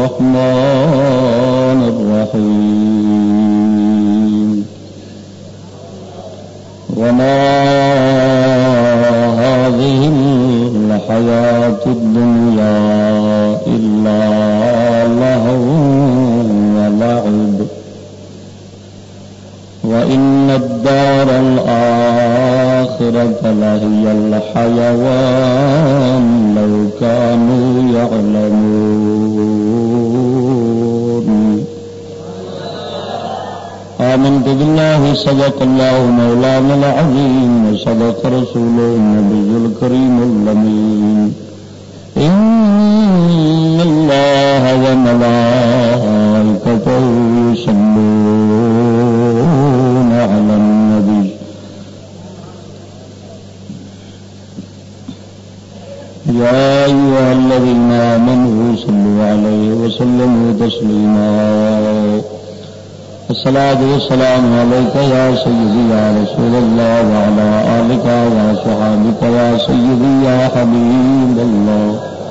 الرحمن الرحيم وما هذه الحياة الدنيا إلا لهو ولعب وإن الدار الآخرة لهي الحيوان لو كانوا يعلمون آمنت بالله صدق الله مولانا العظيم وصدق رسوله النبي الكريم الأمين إن الله وملائكته يصلون على النبي يا أيها الذين آمنوا صلوا عليه وسلموا تسليما الصلاة والسلام عليك يا سيدي يا رسول الله وعلى آلك وصحابك يا سيدي يا حبيب الله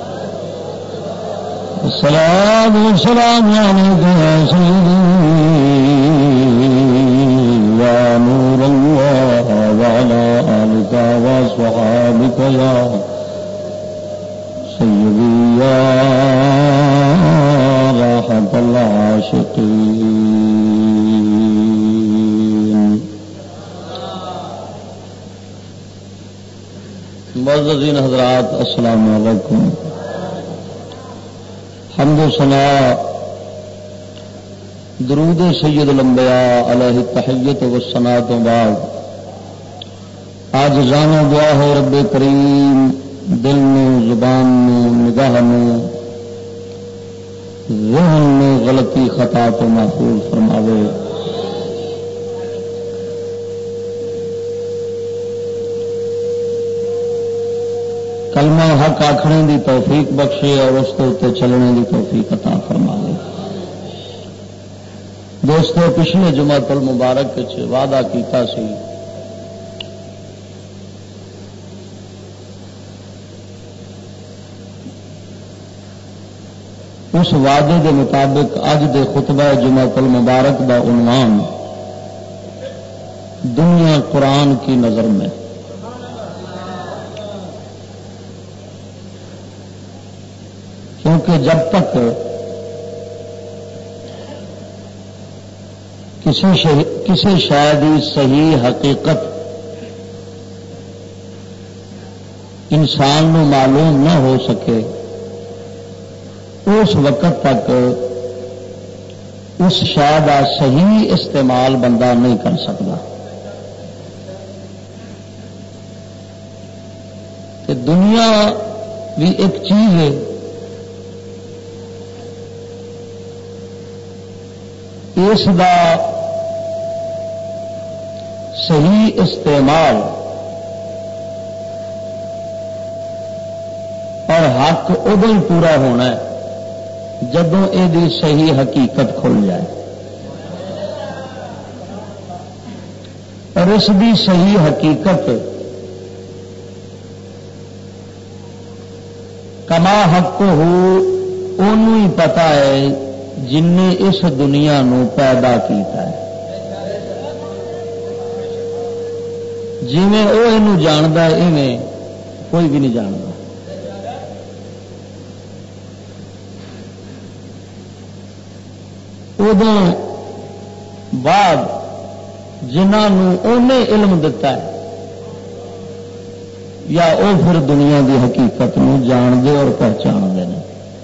الصلاة والسلام عليك يا سيدي يا نور الله وعلى آلك وصحابك يا سيدي يا راحة العاشقين معززین حضرات السلام علیکم حمد و ثنا درود سید الانبیاء علیہ التحیت والثناء تو بعد آج جانا دعا ہے رب کریم دل میں زبان میں نگاہ میں ذہن میں غلطی خطا تو محفوظ فرماوے کلمہ حق آکھنے دی توفیق بخشے اور اس کے اتنے چلنے دی توفیق عطا فرماوے دوستو پچھلے جمعۃ المبارک وعدہ کیتا سی اس وعدے کے مطابق اج دے خطبہ جمعۃ المبارک دا عنوان دنیا قرآن کی نظر میں کیونکہ جب تک کسی شاید صحیح حقیقت انسان نو معلوم نہ ہو سکے اس وقت تک اس شاید کا صحیح استعمال بندہ نہیں کر سکتا کہ دنیا بھی ایک چیز ہے اس دا صحیح استعمال اور حق ادو ہی پورا ہونا ہے جدوں یہ صحیح حقیقت کھل جائے اور اس دی صحیح حقیقت کما حق ہو انہوں ہی پتا ہے جن نے اس دنیا نو پیدا کیتا ہے جی میں وہ یہ جانتا ہے ایویں کوئی بھی نہیں جانتا ادو بعد جنہوں انہیں علم دتا ہے یا وہ پھر دنیا کی حقیقت نو جانتے اور پہچانتے ہیں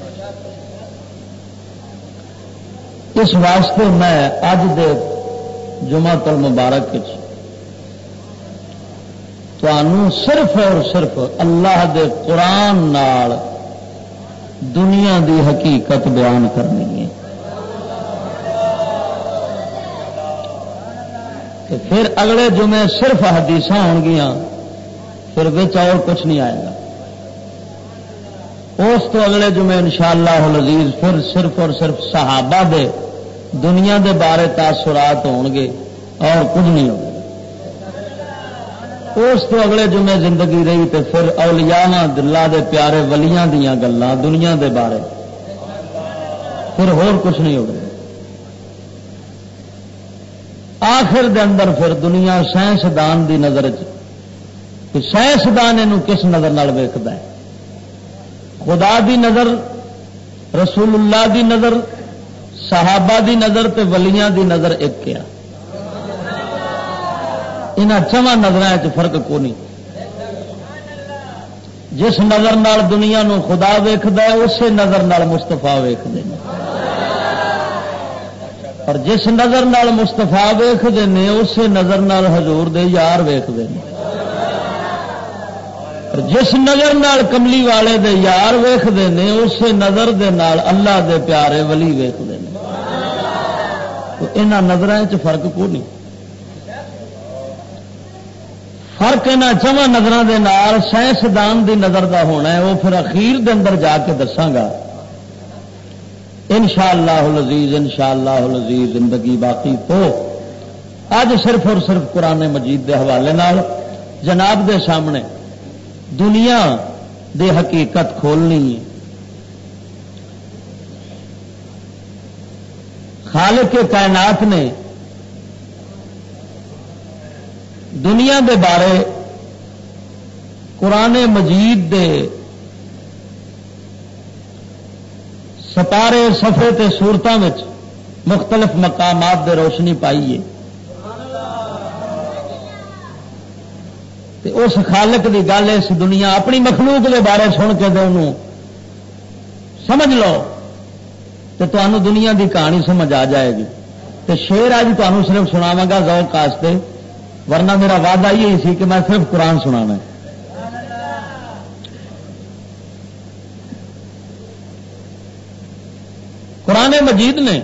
اس واسطے میں اج دے جمعۃ المبارک تانوں صرف اور صرف اللہ دے قرآن نال دنیا دی حقیقت بیان کرنی ہے کہ پھر اگلے جمعے صرف حدیث ہون گیاں پھر بچ اور کچھ نہیں آئے گا اس تو اگلے جمعے انشاءاللہ العزیز پھر صرف اور صرف صحابہ دے دنیا دے بارے تاثرات ہون گے اور کچھ نہیں ہوگا اس تو اگلے جمعے زندگی رہی تو پھر اولیاء دلہ دے پیارے ولیاں دیاں گلاں دنیا دے بارے پھر ہور کچھ نہیں ہوگا. آخر دے اندر پھر دنیا سائنسدان دی نظر سائنسدان یہ کس نظر نال ویکھدا ہے؟ خدا دی نظر، رسول اللہ دی نظر، صحابہ دی نظر تے ولیاں دی نظر ایک کیا. انہاں چواں نظراں فرق کو نہیں. جس نظر نال دنیا نو خدا ویکھدا ہے اسی نظر نال مصطفیٰ ویکھدے ہیں، اور جس نظر نال مصطفیٰ ویکھدے ہیں اسی نظر نال حضور دے یار ویکھدے ہیں، اور جس نظر نال کملی والے دے یار ویکھدے ہیں اسی نظر دے نال اللہ دے پیارے ولی ویکھدے ہیں. تو انہاں نظراں وچ فرق کو نہیں. فرق انہاں چواں نظراں دے نال سائنسدان دی نظر دا ہونا ہے. وہ پھر اخیر دے اندر جا کے دساں گا انشاءاللہ العزیز. انشاءاللہ العزیز زندگی باقی تو اج صرف اور صرف قرآن مجید دے حوالے نال جناب دے سامنے دنیا دے حقیقت کھولنی ہے. خالق کائنات نے دنیا دے بارے قرآن مجید دے سپارے صفحے تے سورتاں وچ مختلف مقامات دے روشنی پائی ہے. تے اس خالق دی گل اس دنیا اپنی مخلوق دے بارے سن کے انہوں سمجھ لو تو تمہیں دنیا دی کہانی سمجھ آ جائے گی. تے شعر اج تمہیں صرف سناواں گا ذوق واسطے، ورنہ میرا وعدہ یہی سی کہ میں صرف قرآن سنانا ہے. قرآن مجید نے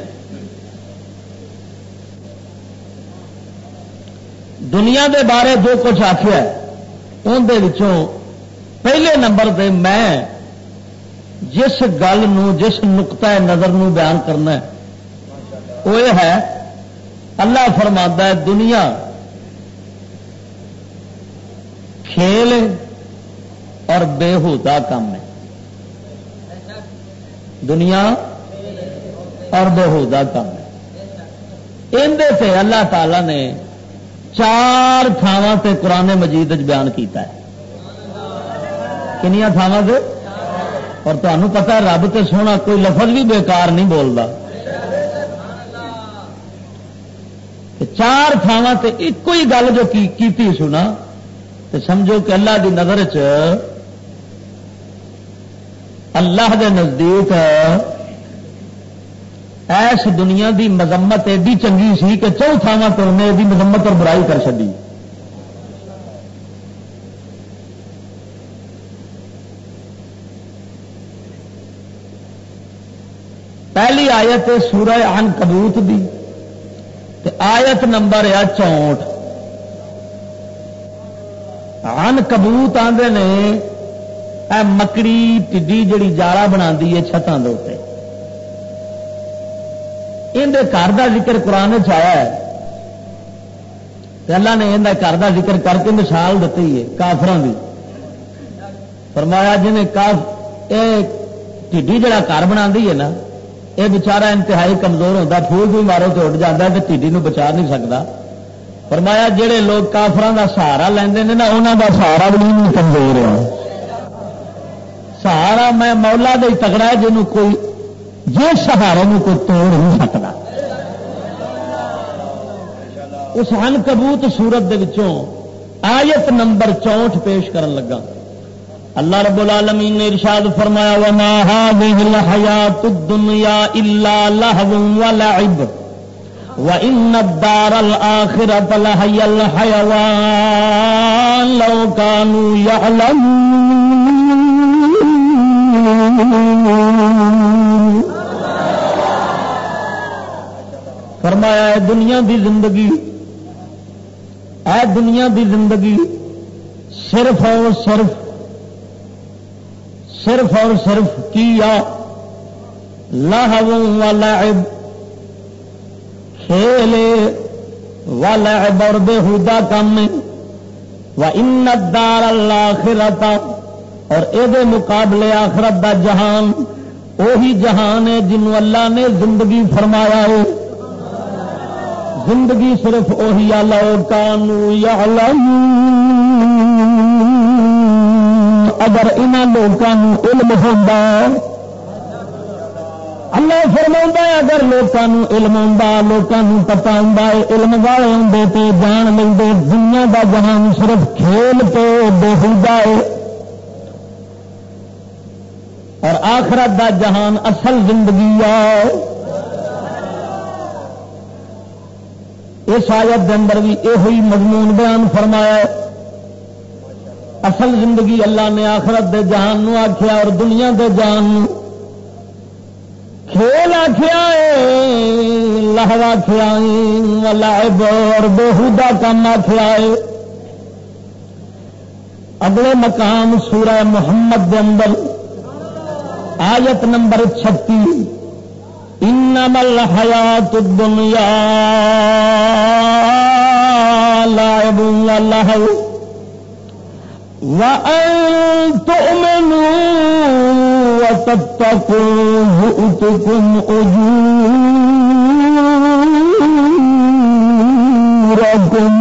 دنیا دے بارے جو کچھ آخیا ہے اندر پہلے نمبر پہ میں جس گل جس نقطہ نظر نو بیان کرنا ہے وہ یہ ہے، اللہ فرماتا ہے دنیا کھیل اور بےہودہ کام ہے. دنیا اور بےہودہ کام ہے. اندے تے اللہ تعالی نے 4 تھاواں تے قرآن مجید بیان کیتا ہے. کنیاں تھاواں تے؟ اور تمہیں پتا ہے رب تے سونا کوئی لفظ بھی بیکار نہیں بولتا. 4 تھاواں تے ایک ہی گل جو کیتی سنا تو سمجھو کہ اللہ دی نظر اللہ دے نزدیک ایس دنیا دی مذمت ایڈی چنگی سی کہ 4 تھاواں تے انہیں ایڈی مذمت اور برائی کر چڑی. پہلی آیت ہے سورہ عنکبوت دی تے آیت نمبر ہے 64. عنکبوت آندے نے اے مکڑی ٹڈی جڑی جالا بنا دی ہے چھتاں دے اوتے. اندے گھر دا ذکر قرآن چ آیا ہے تے اللہ نے اندے گھر دا ذکر کر کے مثال دیتی ہے کافراں دی. فرمایا جنہیں ٹڈی جڑا گھر بنا دی ہے نا یہ بچارا انتہائی کمزور ہوتا، پھول بھی مارو تو اٹھ جاتا ہے، ٹھیڈی نو بچا نہیں سکتا. فرمایا جڑے لوگ کافران دا سہارا لیندے نے نا انہاں دا سہارا بھی نہیں کمزور ہے. سہارا میں مولا دے تگڑا ہے جنوں کوئی جس سہارے نو کوئی توڑ نہیں سکتا. اس عنکبوت سورت دے وچوں آیت نمبر 64 پیش کرن لگا. اللہ رب العالمین نے ارشاد فرمایا وما هذه الحیات الدنیا الا لهو ولعب وان الدار الاخرة لهي الحیوان لو كانوا يعلمون. فرمایا اے دنیا دی زندگی، اے دنیا دی زندگی صرف اور صرف کیا لہو ولعب، کھیل ولعب اور بےہودہ کام، وان الدار الاخرۃ اور اے دے مقابلے آخرت دا جہان وہی جہان ہے جنہوں اللہ نے زندگی فرمایا ہے. زندگی صرف وہی لو کانوا یعلمون، اگر انہاں لوگوں علم ہوندا، اللہ فرماؤں اگر لوگوں علم ہوندا، لوگوں پتا ہوندا، علم والے ہوندے تے جان لے دنیا دا جہان صرف کھیل تے بےہودہ ہے، اور آخرت دا جہان اصل زندگی ہے. اس آیت کے اندر بھی یہ مضمون بیان فرمایا ہے. اصل زندگی اللہ نے آخرت دے جہان نو آخیا اور دنیا دے جہان نو کھیل آخیا ہے، لہو آخیا ہے، لعب اور بےہودہ کام آخیا ہے. اگلے مقام سورہ محمد دے اندر آیت نمبر 36 انما الحیات الدنیا لعب ولہو وان تؤمنوا وتتقوا يؤتكم اجورکم.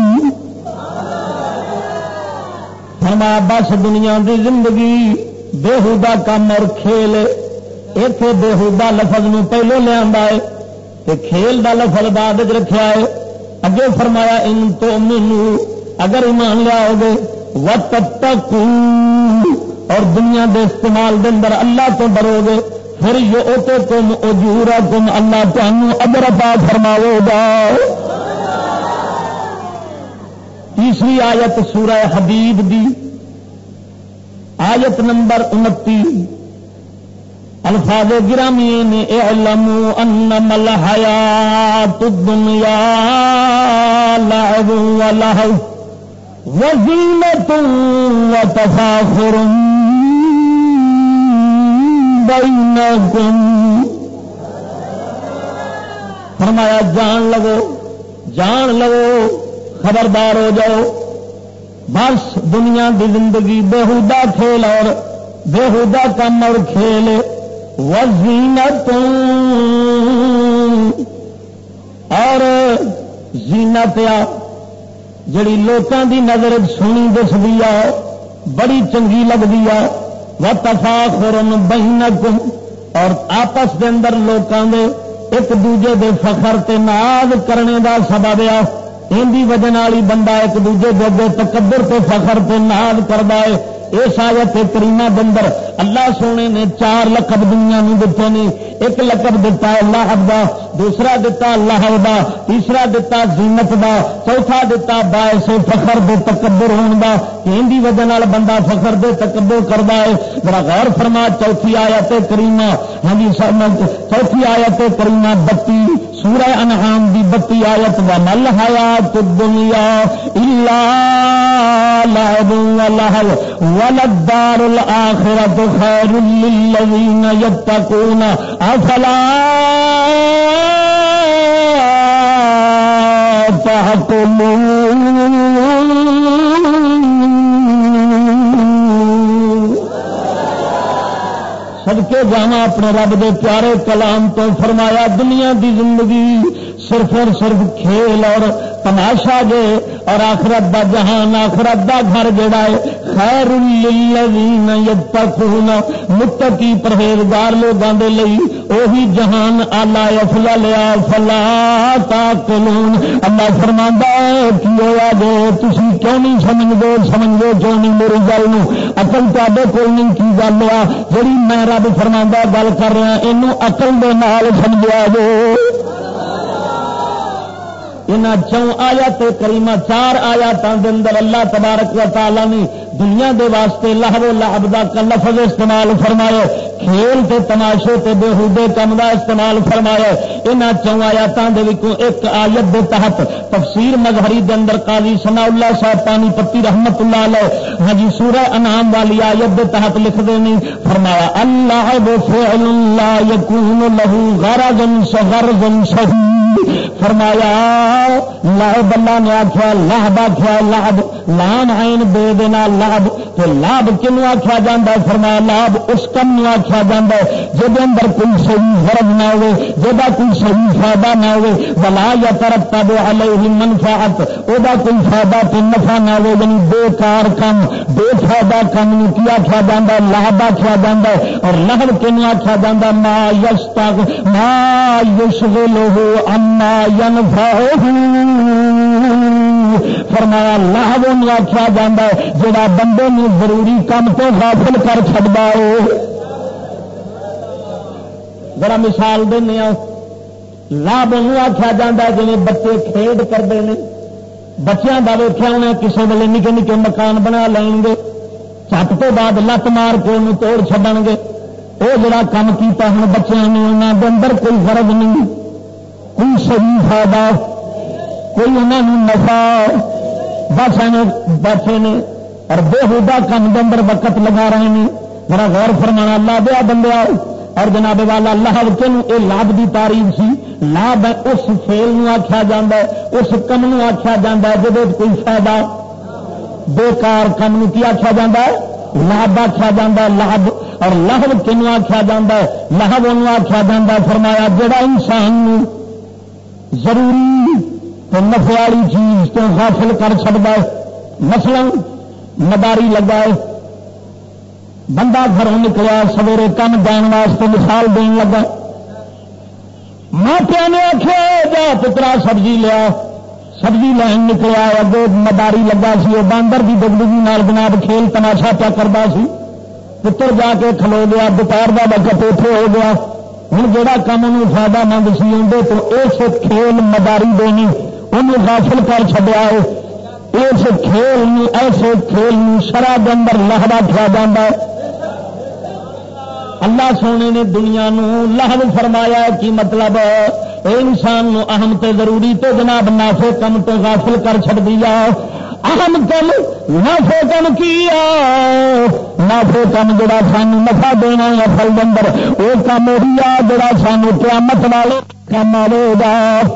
فرمایا بس دنیا دی زندگی بےہودہ کام اور کھیل. اتے بےہودہ لفظ نو پہلو لیا ہے، کھیل دا لفظ بعد رکھا ہے. اگے فرمایا ان تؤمنوا، اگر ایمان لیا ہوگے، وتتقوا، اور دنیا دے استعمال دے اندر اللہ تو ڈرو گے، پھر یؤتکم اجورکم، اللہ تمہیں اجر عطا فرماوے گا. تیسری آیت سورہ حدید دی آیت نمبر 29 الفاظ گرامی نے اعلموا انما الحیات الدنیا لعب ولہو وزینۃ وتفاخر بینکم. فرمایا جان لو خبردار ہو جاؤ، بس دنیا دی زندگی بےہودہ کھیل اور بےہودہ کام اور کھیل. وزینت اور زینت جڑی لوکاں دی نظر سونی دسدی آ، بڑی چنگی لگدی آ. وتفاخر بینکم، اور آپس دے اندر لوکاں دے ایک دوجے دے فخر تے ناز کرنے دا سبب آ. ان دی وجہ نال ہی بندہ ایک دوجے دے اگے تکبر تے فخر تے ناز کردا ہے. اس آیت کریمہ دے اندر اللہ سونے نے 4 لقب دنیا نو دتے نے. ایک لقب دتا ہے لہب دا، دوسرا دتا لہو دا، تیسرا دتا زینت دا، چوتھا دتا باعث فخر دے تکبر ہون دا، کہ ان دی وجہ نال بندہ فخر دے تکبر کردا ہے. ذرا غور فرما چوتھی آیت کریمہ، ہاں جی چوتھی آیت کریمہ 32 سورہ انعام دی 32 آیت ومل حیات الدنیا الا لعب ولہو وللدار الآخرۃ خیر للذین یتقون افلا تعقلون. صدقے جاواں اپنے رب دے پیارے کلام تو فرمایا دنیا دی زندگی صرف اور صرف کھیل اور تماشا جے، اور آخرت دا جہان، آخرت دا گھر جڑا ہے خیر للذین یتقون، متقی پرہیزگار لوگاں دے لئی وہی جہان اعلی افضل فلا تعقلون. اللہ فرماندا ہے کہ ہویا جے تسی کیوں نہیں سمجھدے کیوں نہیں میری گل نو، عقل تواڈے کول نہیں کی گل آ جڑی میں رب فرماندا گل کر رہا اینو عقل دے نال سمجھیا جے. ان 4 آیات کریمہ 4 آیاتاں دے اندر اللہ تبارک و تعالی نے دنیا دے واسطے لہو و لعب دا لفظ استعمال فرمایا، کھیل تے تماشے تے بےہودے کم دا استعمال فرمایا. ان 4 آیاتاں دے وچوں ایک آیت دے تحت تفسیر مظہری دے اندر قاضی ثناء اللہ صاحب پانی پتی رحمت اللہ علیہ ہاں جی سورہ انعام والی آیت دے تحت لکھ دے نہیں، فرمایا اللعب فعل لا يكون له غرض غرض صحیح. فرمایا لعب اللہ نے آخیا لہب آخیا لعب لام عین بے دینا لعب، تو لابھ کنوں آخیا جاتا ہے؟ فرمایا لابھ اس کم نو آخیا جاتا ہے جہد اندر کوئی صحیح غرض نہ ہو، جہاں کوئی صحیح فائدہ نہ ہو، ولا یترتب علیہ منفعت، وہ کوئی فائدہ تو نفع نہ ہو، یعنی بیکار کم بے فائدہ کم نو کی آخیا جاتا ہے؟ لابھ آخیا جاتا ہے۔ اور لہو کنوں آخیا جاتا ہے؟ ما یشغلہ عما ینفعہ، فرمایا لہو نو آخیا جاتا ہے جڑا بندے نے ضروری کام تو غافل کر چھڑدا ہے۔ ذرا مثال دینا، لابھ انہوں آخیا جاتا ہے جی بچے کھیڈ کرتے ہیں، بچیاں کا ویخیا انہیں کسی ویلے نکے نکے مکان بنا لیں گے، چھت تو بعد لت مار کے انہوں توڑ چڈن گے۔ وہ جڑا کام کیتا ہوں بچوں نے انہوں کے اندر کوئی غرض نہیں، کوئی صحیح فائدہ، کوئی انہوں نے نفع، بس بیٹھے نے اور بےہودہ کام کے اندر وقت لگا رہے ہیں۔ ذرا غور فرمانا اللہ دیا بندیا۔ اور جناب والا لہو کنوں یہ لابھ کی تعریف سی، لابھ ہے اس فیل نو آخیا جاتا ہے، اس کم نو آخیا جاتا ہے جب کوئی فائدہ، بیکار کم نو کی آخیا جاتا ہے؟ لابھ آخیا جاتا ہے۔ لابھ اور لہو کنوں آخیا جاتا ہے؟ لہو انہوں آخیا جاتا ہے فرمایا جڑا انسان نو ضروری تو نفع والی چیز تو غافل کر چڑتا ہے۔ مثلا مداری لگا ہے، بندہ گھروں نکلیا سویرے کم جان واسطے، مثال دین لگا، ماں پیو نے آخیا جا پترا سبزی لیا، سبزی لین نکلیا، اگے مداری لگا سی، وہ باندر کی دگدگی نال جناب کھیل تماشا پیا کرتا سی، پتر جا کے کھلو گیا، دوپہر کا وقت اوٹھے ہو گیا۔ ہوں جہاں کام انہوں فائدہ مند سی اندر تو اس کھیل مداری دینی انہوں غافل کر چڈیا ہے۔ اس کھیل ایسے کھیل شرع کے اندر لہو آخیا جاتا ہے۔ اللہ سونے نے دنیا نو لہو فرمایا ہے، کی مطلب انسان نو اہم تے ضروری تو جناب نافع کم تو غافل کر چھڑ دیا۔ اہم کم نافع کم کیا، نافع کم جڑا سانو نفع دینا ہے اصل اندر وہ کم وہی آ جڑا سانو قیامت والے کم آئے گا۔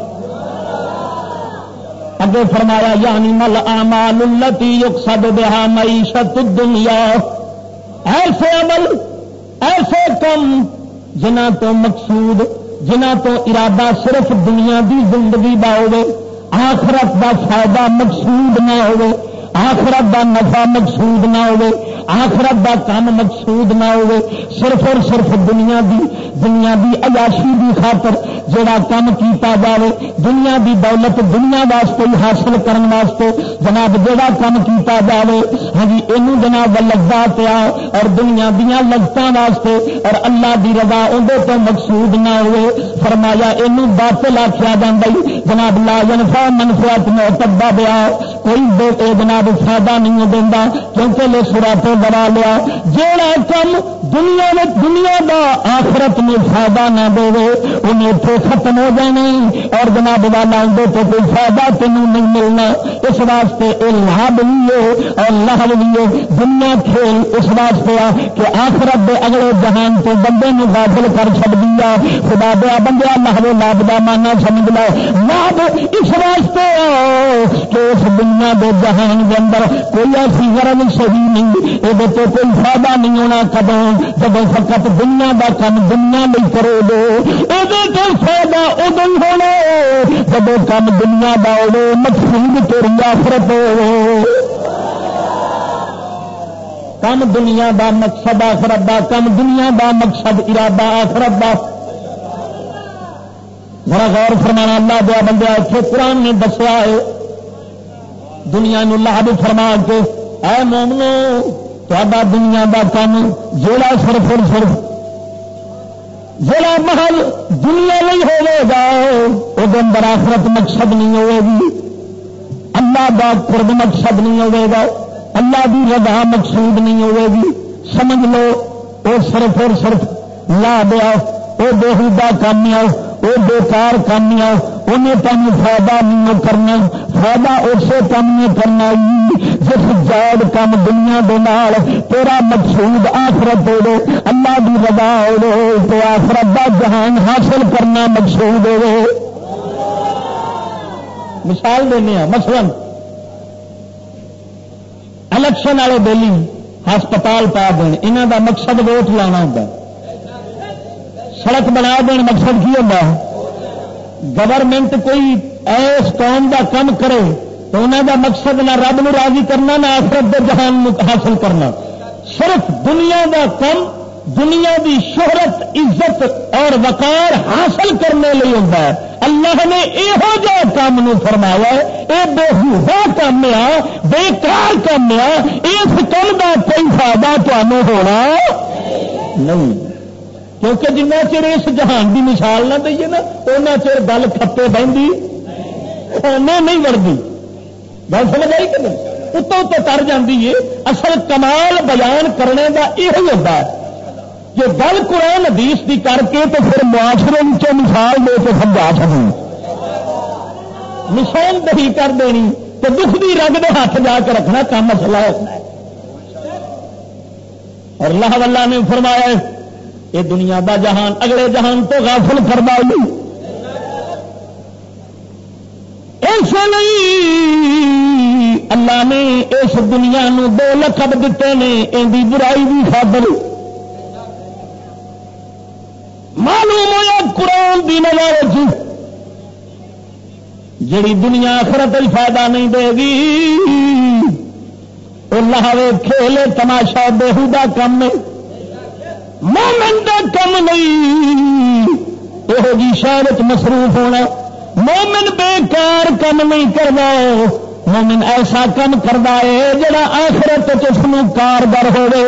اگے فرمایا یعنی مل اعمال التی یقصد بها معیشت الدنیا، ایسے عمل ایسے کم جنہ تو مقصود جنہ تو ارادہ صرف دنیا دی زندگی دا ہوے، آخرت دا فائدہ مقصود نہ ہوے، آخرت دا نفع مقصود نہ ہوے، آخرت دا کام مقصود نہ ہوے، صرف اور صرف دنیا دی عیاشی دی خاطر جڑا کام کیتا جاوے، دنیا دی دولت دنیا واسطے حاصل کرن واسطے جناب جڑا کام کیتا جاوے، ہاں جی اینو جناب لذات آ اور دنیا دیاں لذتاں واسطے اور اللہ دی رضا اندے تو مقصود نہ ہوئے، فرمایا اینو باطل آکھیا جاندا ہے جناب، لا ينفع منفعت معتبہ بیا، کوئی بے جناب فائدہ نہیں دیندا، کیونکہ لے سراتے بنا لیا جیڑا کم دنیا دا آخرت میں فائدہ نہ دے انہیں تو ختم ہو جانے اور جناب والا اندر تو کوئی فائدہ تینوں نہیں ملنا۔ اس واسطے لابھ بھی ہے اور لہو بھی ہے، دنیا کھیل اس واسطے آ کہ آخرت دے اگلے جہان تو بندے نے غافل کر چھڈ دیا۔ خدا دیا بندیا لہو لابھ دا مانا سمجھ لو، لابھ اس واسطے کہ اس دنیا دے جہان کے اندر کوئی ایسی غرض صحیح نہیں، یہ تو کوئی فائدہ نہیں ہونا کدوں جب فقط دنیا کا کام دنیا نہیں کرو گے، یہ تو فائدہ ادو ہی ہونا جب کام دنیا کا ہو مقصود تیری آخرت ہو، کم دنیا دا مقصد آخرت دا، کم دنیا دا مقصد ارادہ آخرت دا۔ ذرا غور فرمانا اللہ دیا بندہ، اتنے قرآن نے دسیا ہے دنیا نو لابھ فرما کے، اے مومنو تہاڈا دنیا دا کام جیڑا صرف اور صرف جیڑا محل دنیا نہیں ہوے گا وہ اندر آخرت مقصد نہیں ہوے گی، اللہ دا قرب مقصد نہیں ہوے گا، اللہ دی رضا مقصود نہیں ہوے گی، سمجھ لو وہ صرف اور صرف لا دیا، وہ بےہودہ کام آؤ، وہ بیکار کام آؤ، انہیں تمہیں فائدہ نہیں کرنا، فائدہ اسے کام نہیں کرنا جس جائد کام دنیا دے نال تیرا مقصود آخرت ہو، اللہ دی رضا ہو تو آخرت دا جہان حاصل کرنا مقصود ہو۔ مثال دینے ہیں، مثلا الیکشن والے بیلی ہسپتال پا دین، انہوں دا مقصد ووٹ لانا ہوتا، سڑک بنا دین مقصد کی ہوتا، گورنمنٹ کوئی ایس قوم دا کم کرے تو انہوں دا مقصد نہ رب نو راضی کرنا نہ آخرت دے جہان حاصل کرنا، صرف دنیا دا کم، دنیا دی شہرت عزت اور وقار حاصل کرنے لئی ہوتا ہے۔ اللہ نے یہو جہ کام نو فرمایا ہے، یہ بےہودہ کام آ، بیکار کام آ، اس کام کا کوئی فائدہ تمہیں ہونا نہیں، کیونکہ جنہ چر اس جہان کی مثال نہ دئیے نا اُنہ چر گل کھپے بہتی کھانے نہیں وڑتی، گل سمجھ آئی کہ نہیں؟ اتوں تو تر جاتی ہے۔ اصل کمال بیان کرنے کا یہ ہوتا ہے جو گل قرآن حدیث کی کر کے تو پھر معاشرے مثال دے کے سمجھا سکیں، نشاندہی کر دینی تو دکھ دی رگ دے ہاتھ جا کے رکھنا کام مسئلہ ہوتا ہے۔ اور اللہ واللہ نے فرمایا یہ دنیا دا جہان اگلے جہان تو غافل کرنا نہیں، ایسے نہیں اللہ نے اس دنیا نو 2 لقب دیتے ہیں ان دی برائی دی خاطر۔ معلوم ہوا قرآن دی نظر جڑی دنیا آخرت فائدہ نہیں دے گی، اللہ وے کھیلے تماشا بےہودہ کم ہے، مومن دا کم نہیں یہو جی شہر مصروف ہونا، مومن بیکار کم نہیں کرتا، مومن ایسا کم کرتا ہے جڑا آخرت اس کو کارگر ہوے،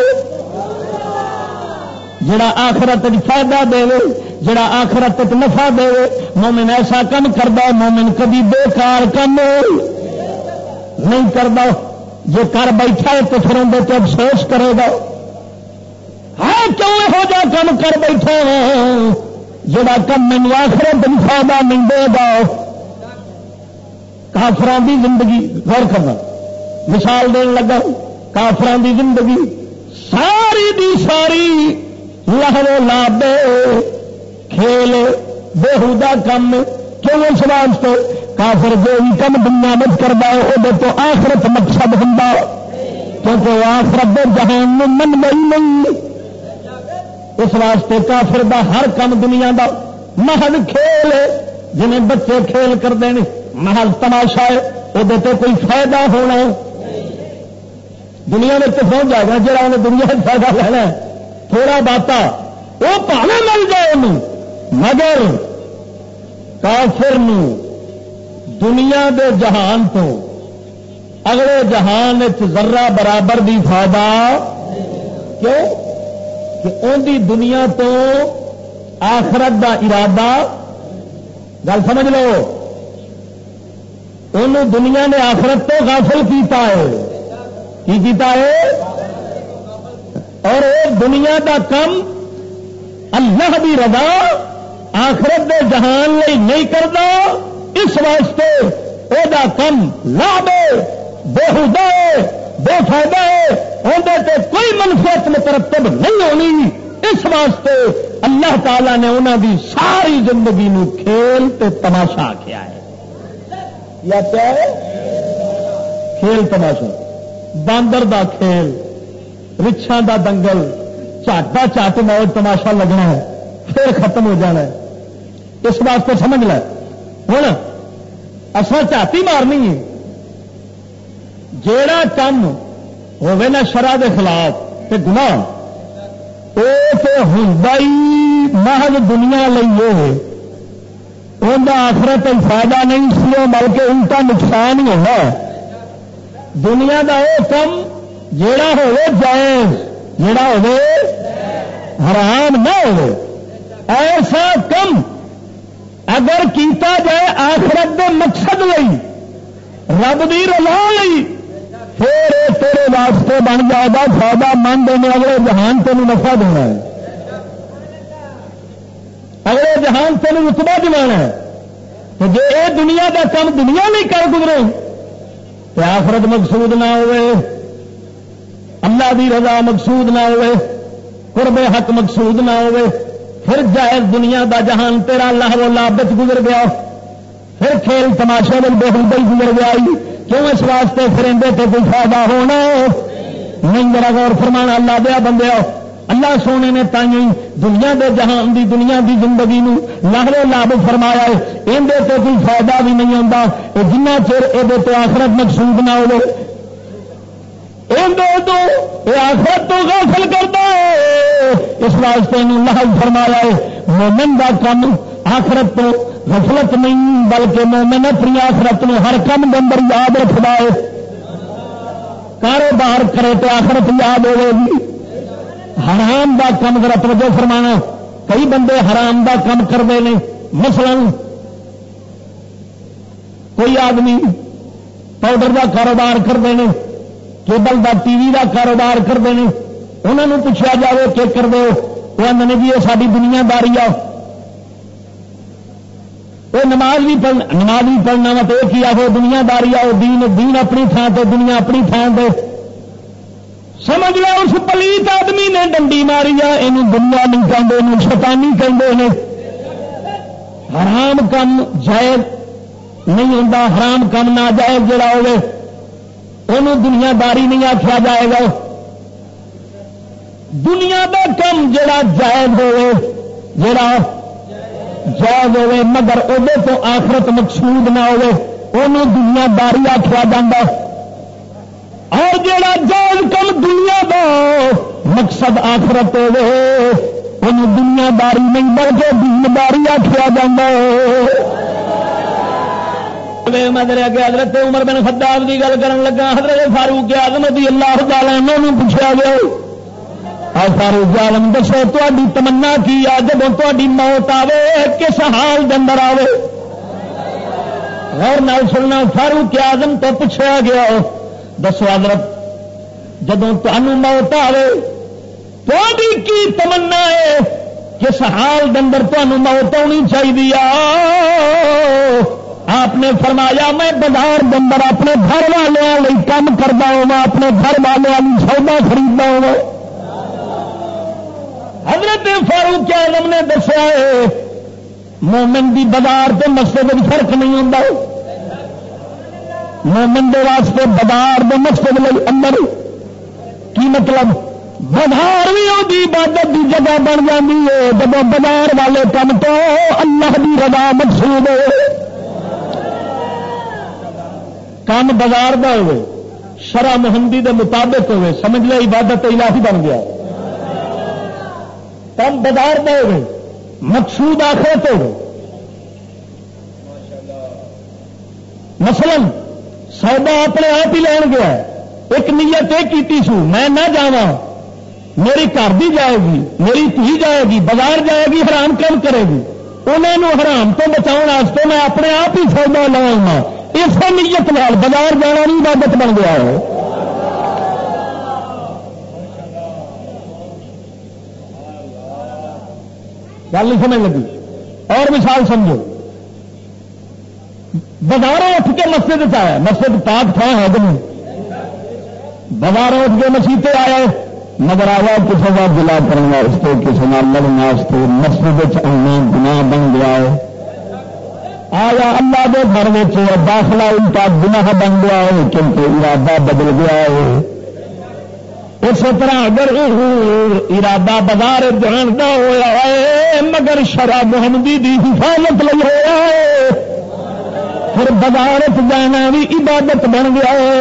جڑا آخرت فائدہ دے، جڑا آخرت نفع دے، مومن ایسا کم کرتا، مومن کبھی بیکار کم نہیں کرتا، جو کر بیٹھا ہے تو پھر اندر تو افسوس کرے گا، ہے کیوں یہو جا کم کر بیٹھا جڑا کم مینو آخرت فائدہ نہیں دے گا۔ کافران دی زندگی غور کرنا، مثال دین لگا، کافران دی زندگی ساری دی ساری لہو لابے کھیل بےہودہ کم، کیوں اس واسطے کافر جو بھی کم دنیا مت کرتا ہے وہ تو آخرت مقصد ہوں، کیونکہ آخرت جہان میں من گئی نہیں، اس واسطے کافر دا ہر کم دنیا دا محض کھیل ہے، جنہیں بچے کھیل کرتے ہیں محض تماشا ہے، وہ تو کوئی فائدہ ہونا دنیا میں تو پہنچ جائے گا، جہاں انہیں دنیا سے فائدہ لینا ہے تھوڑا باتا وہ پاوے مل جائے انہوں، مگر کافر نو دنیا دے جہان تو اگلے جہان ذرہ برابر دی فائدہ، کیوں کہ ان دی دنیا تو آخرت دا ارادہ، گل سمجھ لو، انہوں دنیا نے آخرت تو غافل کیتا ہے، کی کیتا ہے، اور وہ دنیا دا کم اللہ دی رضا آخرت دے جہان لئی نہیں کرتا، اس واسطے وہ دا کم لابے بےہودہ ہے، بے فائدہ ہے، اندر تے کوئی منفعت مترتب نہیں ہونی، اس واسطے اللہ تعالی نے انہوں دی ساری زندگی نو کھیل تے تماشا کیا ہے، یا کیا ہے کھیل تماشا، باندر دا کھیل، رچھاں دا دنگل، چاٹا چاٹ موج تماشا لگنا ہے پھر ختم ہو جانا ہے، اس واسطے سمجھ لے ہوں اصل چاٹی مارنی ہے، جیڑا کم ہوے نا شرع دے خلاف تے گناہ وہ تو ہوندا ہی محض دنیا لئی ہے، ان کا آخرت فائدہ نہیں سی بلکہ ان کا نقصان ہی ہونا، دنیا دا وہ کم جیڑا ہوے جائز، جیڑا ہوے حرام نہ ہو، ایسا کم اگر کیتا جائے آخرت دے مقصد لئی، رب دی رضا لئی، پھر تیرے واسطے بن جائے گا فائدہ مند، نے اگلے جہان تین نفع دینا ہے، اگلے جہان تین رتبہ دلانا ہے، تو جی یہ دنیا کا کم دنیا نہیں کر گزرے تو آخرت مقصود نہ ہوئے، اللہ دی رضا مقصود نہ ہوئے، قرب حق مقصود نہ ہوئے، پھر جائز دنیا دا جہان تیرا اللہ و لابت گزر گیا، پھر کھیل تماشے میں بےہودہ گزر گیا، کیوں اس واسطے پھر اندر سے کوئی فائدہ ہونا نہیں ذرا غور فرمانا اللہ دیا بندے اللہ سونے نے تائیں دنیا دے جہان دی دنیا دی زندگی نو لاہو لاب فرمایا ہے اندر تو کوئی فائدہ بھی نہیں ہوتا جنہ چر یہ تو آخرت مقصود نہ ہو آخرت تو غافل کرتا ہے اس واسطے لاہو فرمایا ہے مومن دا کم آخرت تو غفلت نہیں بلکہ مومن اپنی آخرت نو ہر کم کے اندر یاد رکھتا ہے کاروبار کرے تو آخرت یاد ہوے گی حرام دا کم ذرا توجہ فرمانا کئی بندے حرام دا کم کرتے ہیں مثلا کوئی آدمی پاؤڈر دا کاروبار کرتے ہیں کیبل دا ٹی وی دا کاروبار کرتے ہیں انہوں نے پوچھا جائے کہ کر دو وہ آدھے جی یہ ساری دنیا داری آ نماز بھی پڑھنا وا تو یہ آخو دنیا داری آؤ دین اپنی تھان سے دنیا اپنی تھان سے سمجھ لو اس پلیت آدمی نے ڈنڈی ماری آ یہ دنیا نہیں کہتے یہ شیطانی کہتے ہیں حرام کم جائز نہیں ہوتا حرام کم نہ جائز جڑا ہوے انہوں دنیا داری نہیں آخیا جائے گا دنیا کا کم جڑا جائز ہوے جڑا جائز ہوے مگر ادے تو آخرت مقصود نہ ہوے انہوں دنیا داری آخیا جاتا اور جڑا جائز کم دنیا دا مقصد آخرت ہوے انہوں دنیا داری نہیں بلکہ دین داری آخیا جاتا مدر اگے حضرت عمر بن خطاب کی گل کرن لگا حضرت فاروق اعظم رضی اللہ تعالی عنہ نوں پوچھا گیا فاروق عالم دسو تہاڈی تمنا کی آ جب تہاڈی موت آوے کس حال دے اندر آوے غور نال سننا فاروق اعظم تو پوچھا گیا دسو حضرت جدوں تانوں موت آوے تہاڈی کی تمنا ہے کس حال دے اندر تانوں موت ہونی چاہیے آپ نے فرمایا میں بازار دے اندر اپنے گھر والوں لئی کام کردا ہوں اپنے گھر والوں سودا خریددا ہوں حضرت فاروق اعظم نے دسیا مومن دی بازار تے مسجد میں فرق نہیں ہوتا مومن دے واسطے بازار دے مسجد لئی اندر کی مطلب بازار بھی ہوتی عبادت دی جگہ بن جاتی ہے جب بازار والے کام تو اللہ دی رضا مقصود ہے کام بازار دا ہوئے شرع محمدی دے مطابق ہوئے سمجھ لے عبادت الہی بن گیا کم بازار دے ہوئے مقصود آخرت ہوئے مثلا سودا اپنے آپ ہی لین گیا ایک نیت یہ کی سو میں نہ جاواں میری گھر بھی جائے گی میری دھی جائے گی بازار جائے گی حرام کم کرے گی انہوں حرام تو بچاؤ واسطے میں اپنے آپ ہی سودا لواں اس نیت نال بازار جانا نہیں عبادت بن گیا ہے گل نہیں سمجھ لگی اور مثال سمجھو بازاروں اٹھ کے مسجد آیا مسجد پاک تھا ہے نہیں بازاروں اٹھ کے مسیطے آیا مگر آیا کسی کا گلا کرنے واسطے کسی نال لڑنے واسطے مسجد آنا گناہ بن گیا ہے آیا اللہ دے گھر میں داخلہ الٹا گناہ بن گیا ہے کیونکہ ارادہ بدل گیا ہے اسی طرح اگر ارادہ بازار جان کا ہوا ہے مگر شرع محمدی دی حفاظت لئی ہوا ہے پھر بازار جانا بھی عبادت بن گیا ہے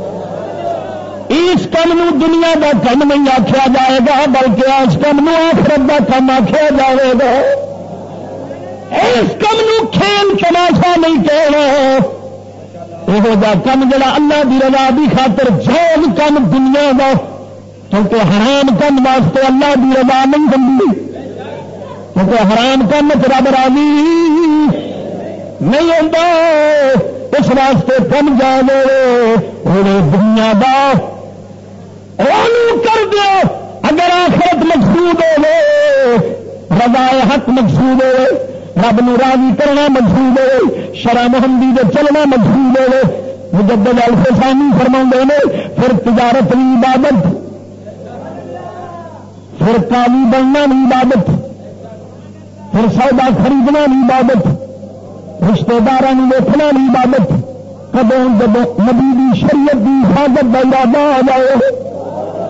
اس کم نو دنیا کا کم نہیں آخیا جائے گا بلکہ اس کم نو آخرت کا کم آخیا جائے گا اس کم نو کھیل تماشا نہیں کہنا یہ کم جڑا اللہ دی رضا دی خاطر جائز کم دنیا کا کیونکہ حرام کم واسطے اللہ دی رضا نہیں بنتی کیونکہ حرام کم رب راضی نہیں ہوتا اس واسطے کم جانے دنیا دا کر دو اگر آخرت مقصود ہو رضا حق مقصود ہو رب نو راضی کرنا مقصود ہو شرع محمدی دے چلنا مقصود ہو مجدد الفسانی فرماندے نے پھر تجارت بھی عبادت پھر قاضی بننا بھی عبادت پھر سودا خریدنا بھی عبادت رشتے دار دیکھنا بھی عبادت کدوں جب نبی دی شریعت کی حفاظت کا ارادہ آ جائے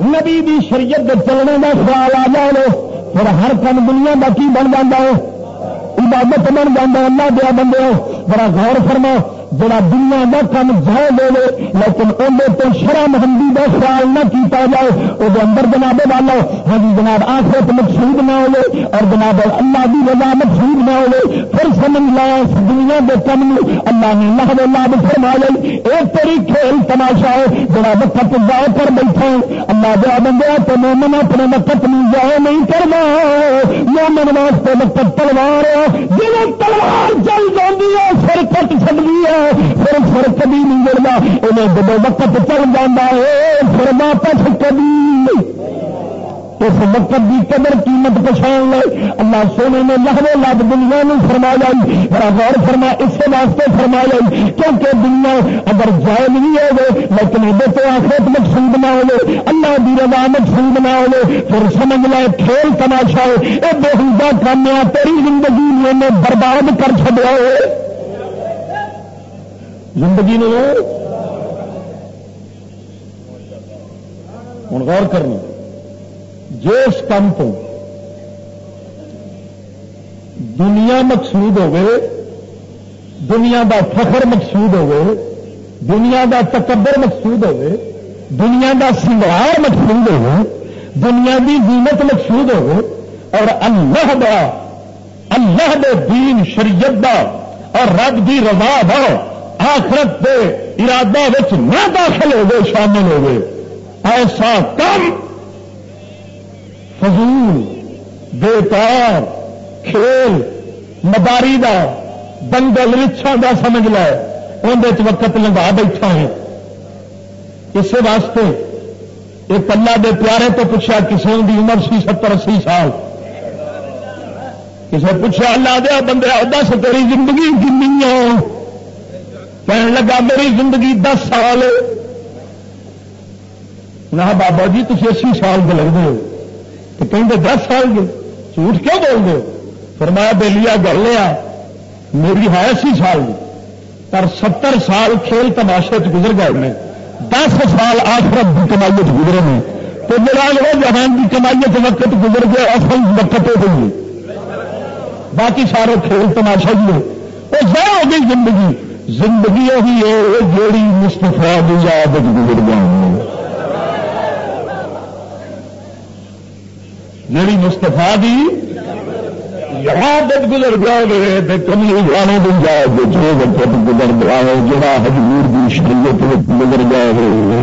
نبی دی شریعت دے چلنے کا خیال آ جائے پھر ہر کام دنیا کا کی بن جاتا ہے، عبادت بن جاتا ہے۔ اللہ دیا بندے بڑا غور فرما، جڑا دنیا کا کام جائز ہوے لیکن اندر تو شرم ہندی کا خیال نہ کیتا جائے، وہ اندر جناب والا ہاں جی جناب آخرت مقصود نہ ہوے اور جناب اللہ کی رضا مقصود نہ ہوے، پھر سمجھ لایا اس دنیا کے کم اللہ نے لحظ لاب فرما لئی ایک تیری کھیل تماشا ہے جڑا وقت ضائع کر بیٹھے۔ اللہ دیا بندے تو مومن اپنے وقت میں ضائع نہیں کرنا، مومن واسطے وقت تلوار ہے، جی تلوار چل جاتی ہے سر کٹ سکتی ہے، پھر سر کبھی نہیں جڑتا، انہیں جب وقت چل جاتا ہے پھر واپس کبھی اس وقت کی قدر قیمت پچھان لے۔ اللہ سونے نے لہو لب دنیا میں فرما لائی، بڑا غور فرما اس واسطے فرما لائی کیونکہ دنیا اگر جائز نہیں ہوگی لیکن یہ تو آخرت مقصود نہ ہوگی، اللہ کی رضا مقصود نہ ہوگی، پھر سمجھ لائے کھیل تماشا ہے، یہ بےحدہ کام ہے، تیری زندگی نے برباد کر چڑیا ہے زندگی نے۔ ہوں غور کرنا، جس کام تو دنیا مقصود ہوگی، دنیا دا فخر مقصود ہوگی، دنیا دا تکبر مقصود ہوگی، دنیا دا سنگار مقصود ہوگی، دنیا دی زینت مقصود ہوگی، اور اللہ دے دین شریعت دا اور رب دی رضا دا آخرت دے ارادہ وچ نہ داخل ہو گئے، شامل ہو گئے، ایسا کم فضول بیکار کھیل مداری دا دنگل رچھا دا سمجھ لے اندر وقت لگا بیٹھا ہے۔ اس واسطے ایک اللہ دے پیارے تو پوچھا، کسی کی عمر سی 70-80 سال، کسی پوچھا اللہ دیا بندہ دس تیری زندگی کنی ہے؟ کہنے لگا میری زندگی 10 سال۔ نہ بابا جی تھی 80 سال کے لگتے ہو تو کہیں 10 سال کے جھوٹ کیوں بول دے؟ فرمایا بے لیا گل لیا میری ہے 80 سال پر 70 سال کھیل تماشے گزر گئے میں، 10 سال آخرت کی کمائی گزرے ہیں، تو میرا جہان کی کمائی وقت گزر گیا، اصل وقت ہو گئی، باقی سارے کھیل تماشا ہی ہے، وہ ضائع ہو گئی زندگی۔ زندگی وہی ہے جیڑی مصطفیٰ کی یاد گزر گئی، جیڑی مصطفیٰ کی یاد گزر گئے، کمی جانے کی یاد جو وقت گزر گیا ہے، جڑا حضور کی شریعت گزر گیا ہے،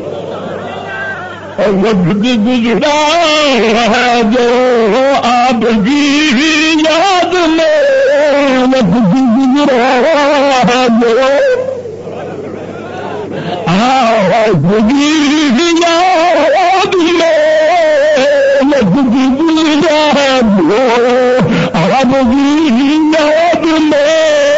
وقت گزرا ہے جو آپ کی یاد میں، وقت گزرا ہے جو آپ کی یاد میں، وقت گزرا ہے جو آپ کی یاد میں،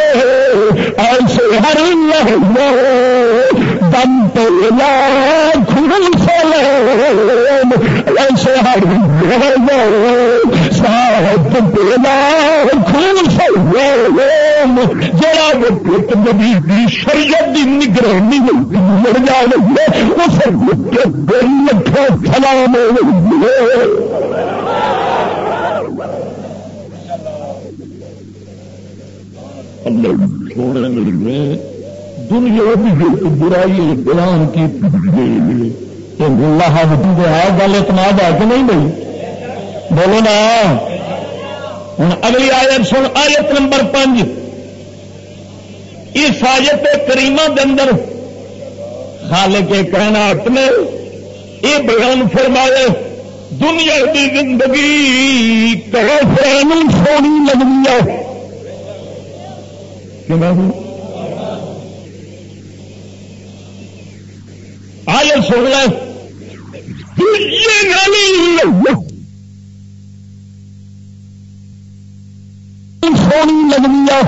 ایسے ہر لحظہ دم پہلا کھل سلام، ایسے ہر ساتھ پہلا کھل سلام، جڑا وقت نبی کی شریعت کی نگرانی مڑ جائے اس لکھا سلام دنیا کی برائی بیان کی اللہ گل اعتماد ہے کہ نہیں بھائی؟ بولو نا۔ ہوں اگلی آیت سن، آیت نمبر 5۔ اس آیت کریمہ کے اندر خالق کائنات نے یہ بیان فرمایا دنیا کی زندگی کافروں سونی لگتی ہے۔ آیت سن لے، سونی لگتی ہے،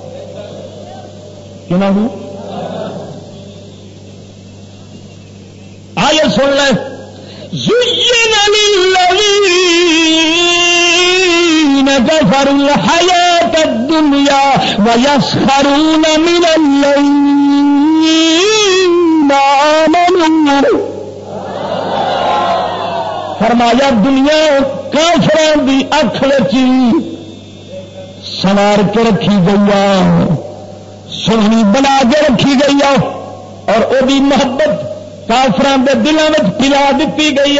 آیت سن لے، زین للذین کفروا الحیاۃ الدنیا ویسخرون من الذین آمنوا فرمایا دنیا کافران دی اکھ وچ سوار کے رکھی گئی، سونی بنا کے رکھی گئی اور وہ محبت کافران دے دلوں میں پلا دیتی گئی۔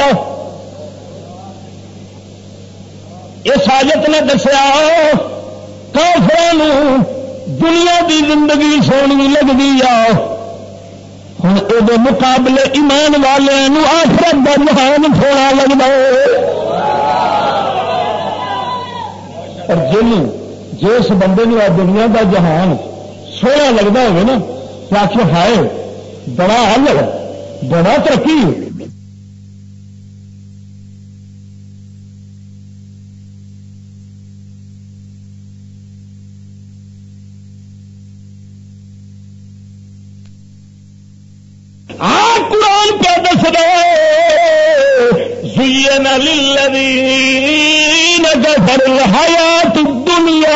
اس آیت نے دسیا کافران دنیا دی زندگی سونی لگتی آ، ہوں یہ مقابلے ایمان والوں آخرت کا جہان سونا لگتا ہے۔ اور جس بندے نے دنیا کا جہان سونا لگتا ہوگا نا تو آخر ہائے بڑا حل ہے، بڑا ترقی ہے۔ قرآن پہ دس زین للذین کفروا الحیات الدنیا،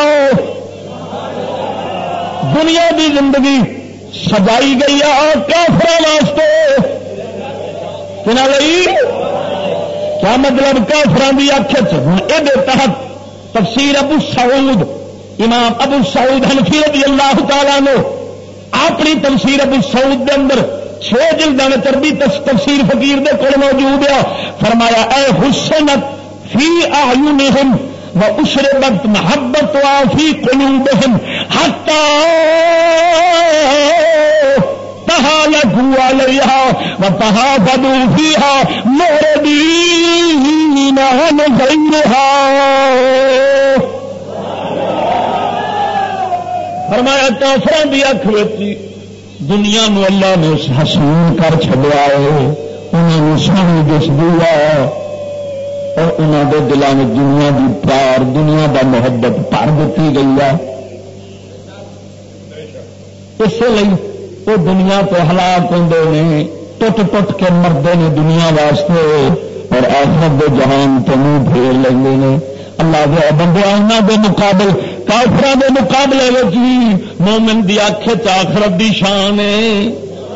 دنیا کی زندگی سجائی گئی ہے کافروں واسطے۔ کنا لئی کیا مطلب کافران دی اکھ وچ یہ تحت تفسیر ابو سعود امام ابو سعود حنفی رضی اللہ تعالیٰ نے اپنی تفسیر ابو سعود دے اندر 6 جلداں میں تربی تفسیر فقیر دے کول موجود ہے، فرمایا اے حسنت فی اعینہم واشربت محبتها فی قلوبہم حتی تہالکوا علیہا وتحافظوا فیہا معرضین عن غیرہا۔ فرمایا کافران دی اکھ وچ دنیا نو اللہ نے حسین کر چڈیا ہے، انہوں نے سونی دس دیا اور انہوں کے دلوں میں دنیا کی پیار دنیا کا محبت بھر دیتی گئی ہے۔ اس لیے وہ دنیا تو ہلاک ہوتے ہیں، ٹوٹ ٹوٹ کے مرتے ہیں دنیا واسطے اور آخرت دے جہان تو منہ پھیر لیں گے۔ اللہ دے بندے انہاں دے مقابل کافران دے مقابلے میں مومن دی اکھ وچ آخرت دی شان ہے۔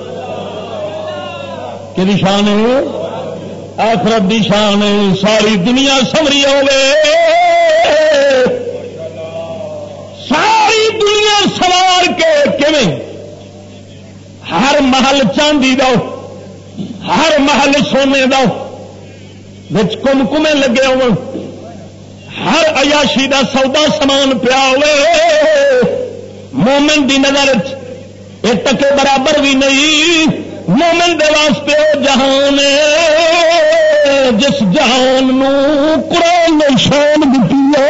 کہ شان ہے؟ آخرت دی شان ہے۔ ساری دنیا سوری ہوے، ساری دنیا سوار کے کیویں ہر محل چاندی دو، ہر محل سونے دو، وچ کمکمے لگے ہو، ہر عیاشی دا سودا سامان پیا ہوئے، مومن دی نظر ایک ٹکے برابر بھی نہیں۔ مومن دے واسطے وہ جہان ہے جس جہان نو قرآن نے شان دیتی ہے۔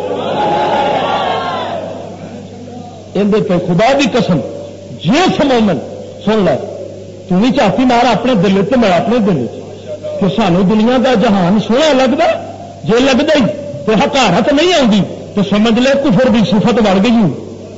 اندر پہ خدا دی قسم جس مومن سن لے تو بھی چاہتی مار اپنے دل سے میں اپنے دل کہ سانو دنیا دا جہان سونا لگتا، جے لگتا ہی تو حقارت نہیں آتی تو سمجھ لے کفر دی صفت بڑھ گئی۔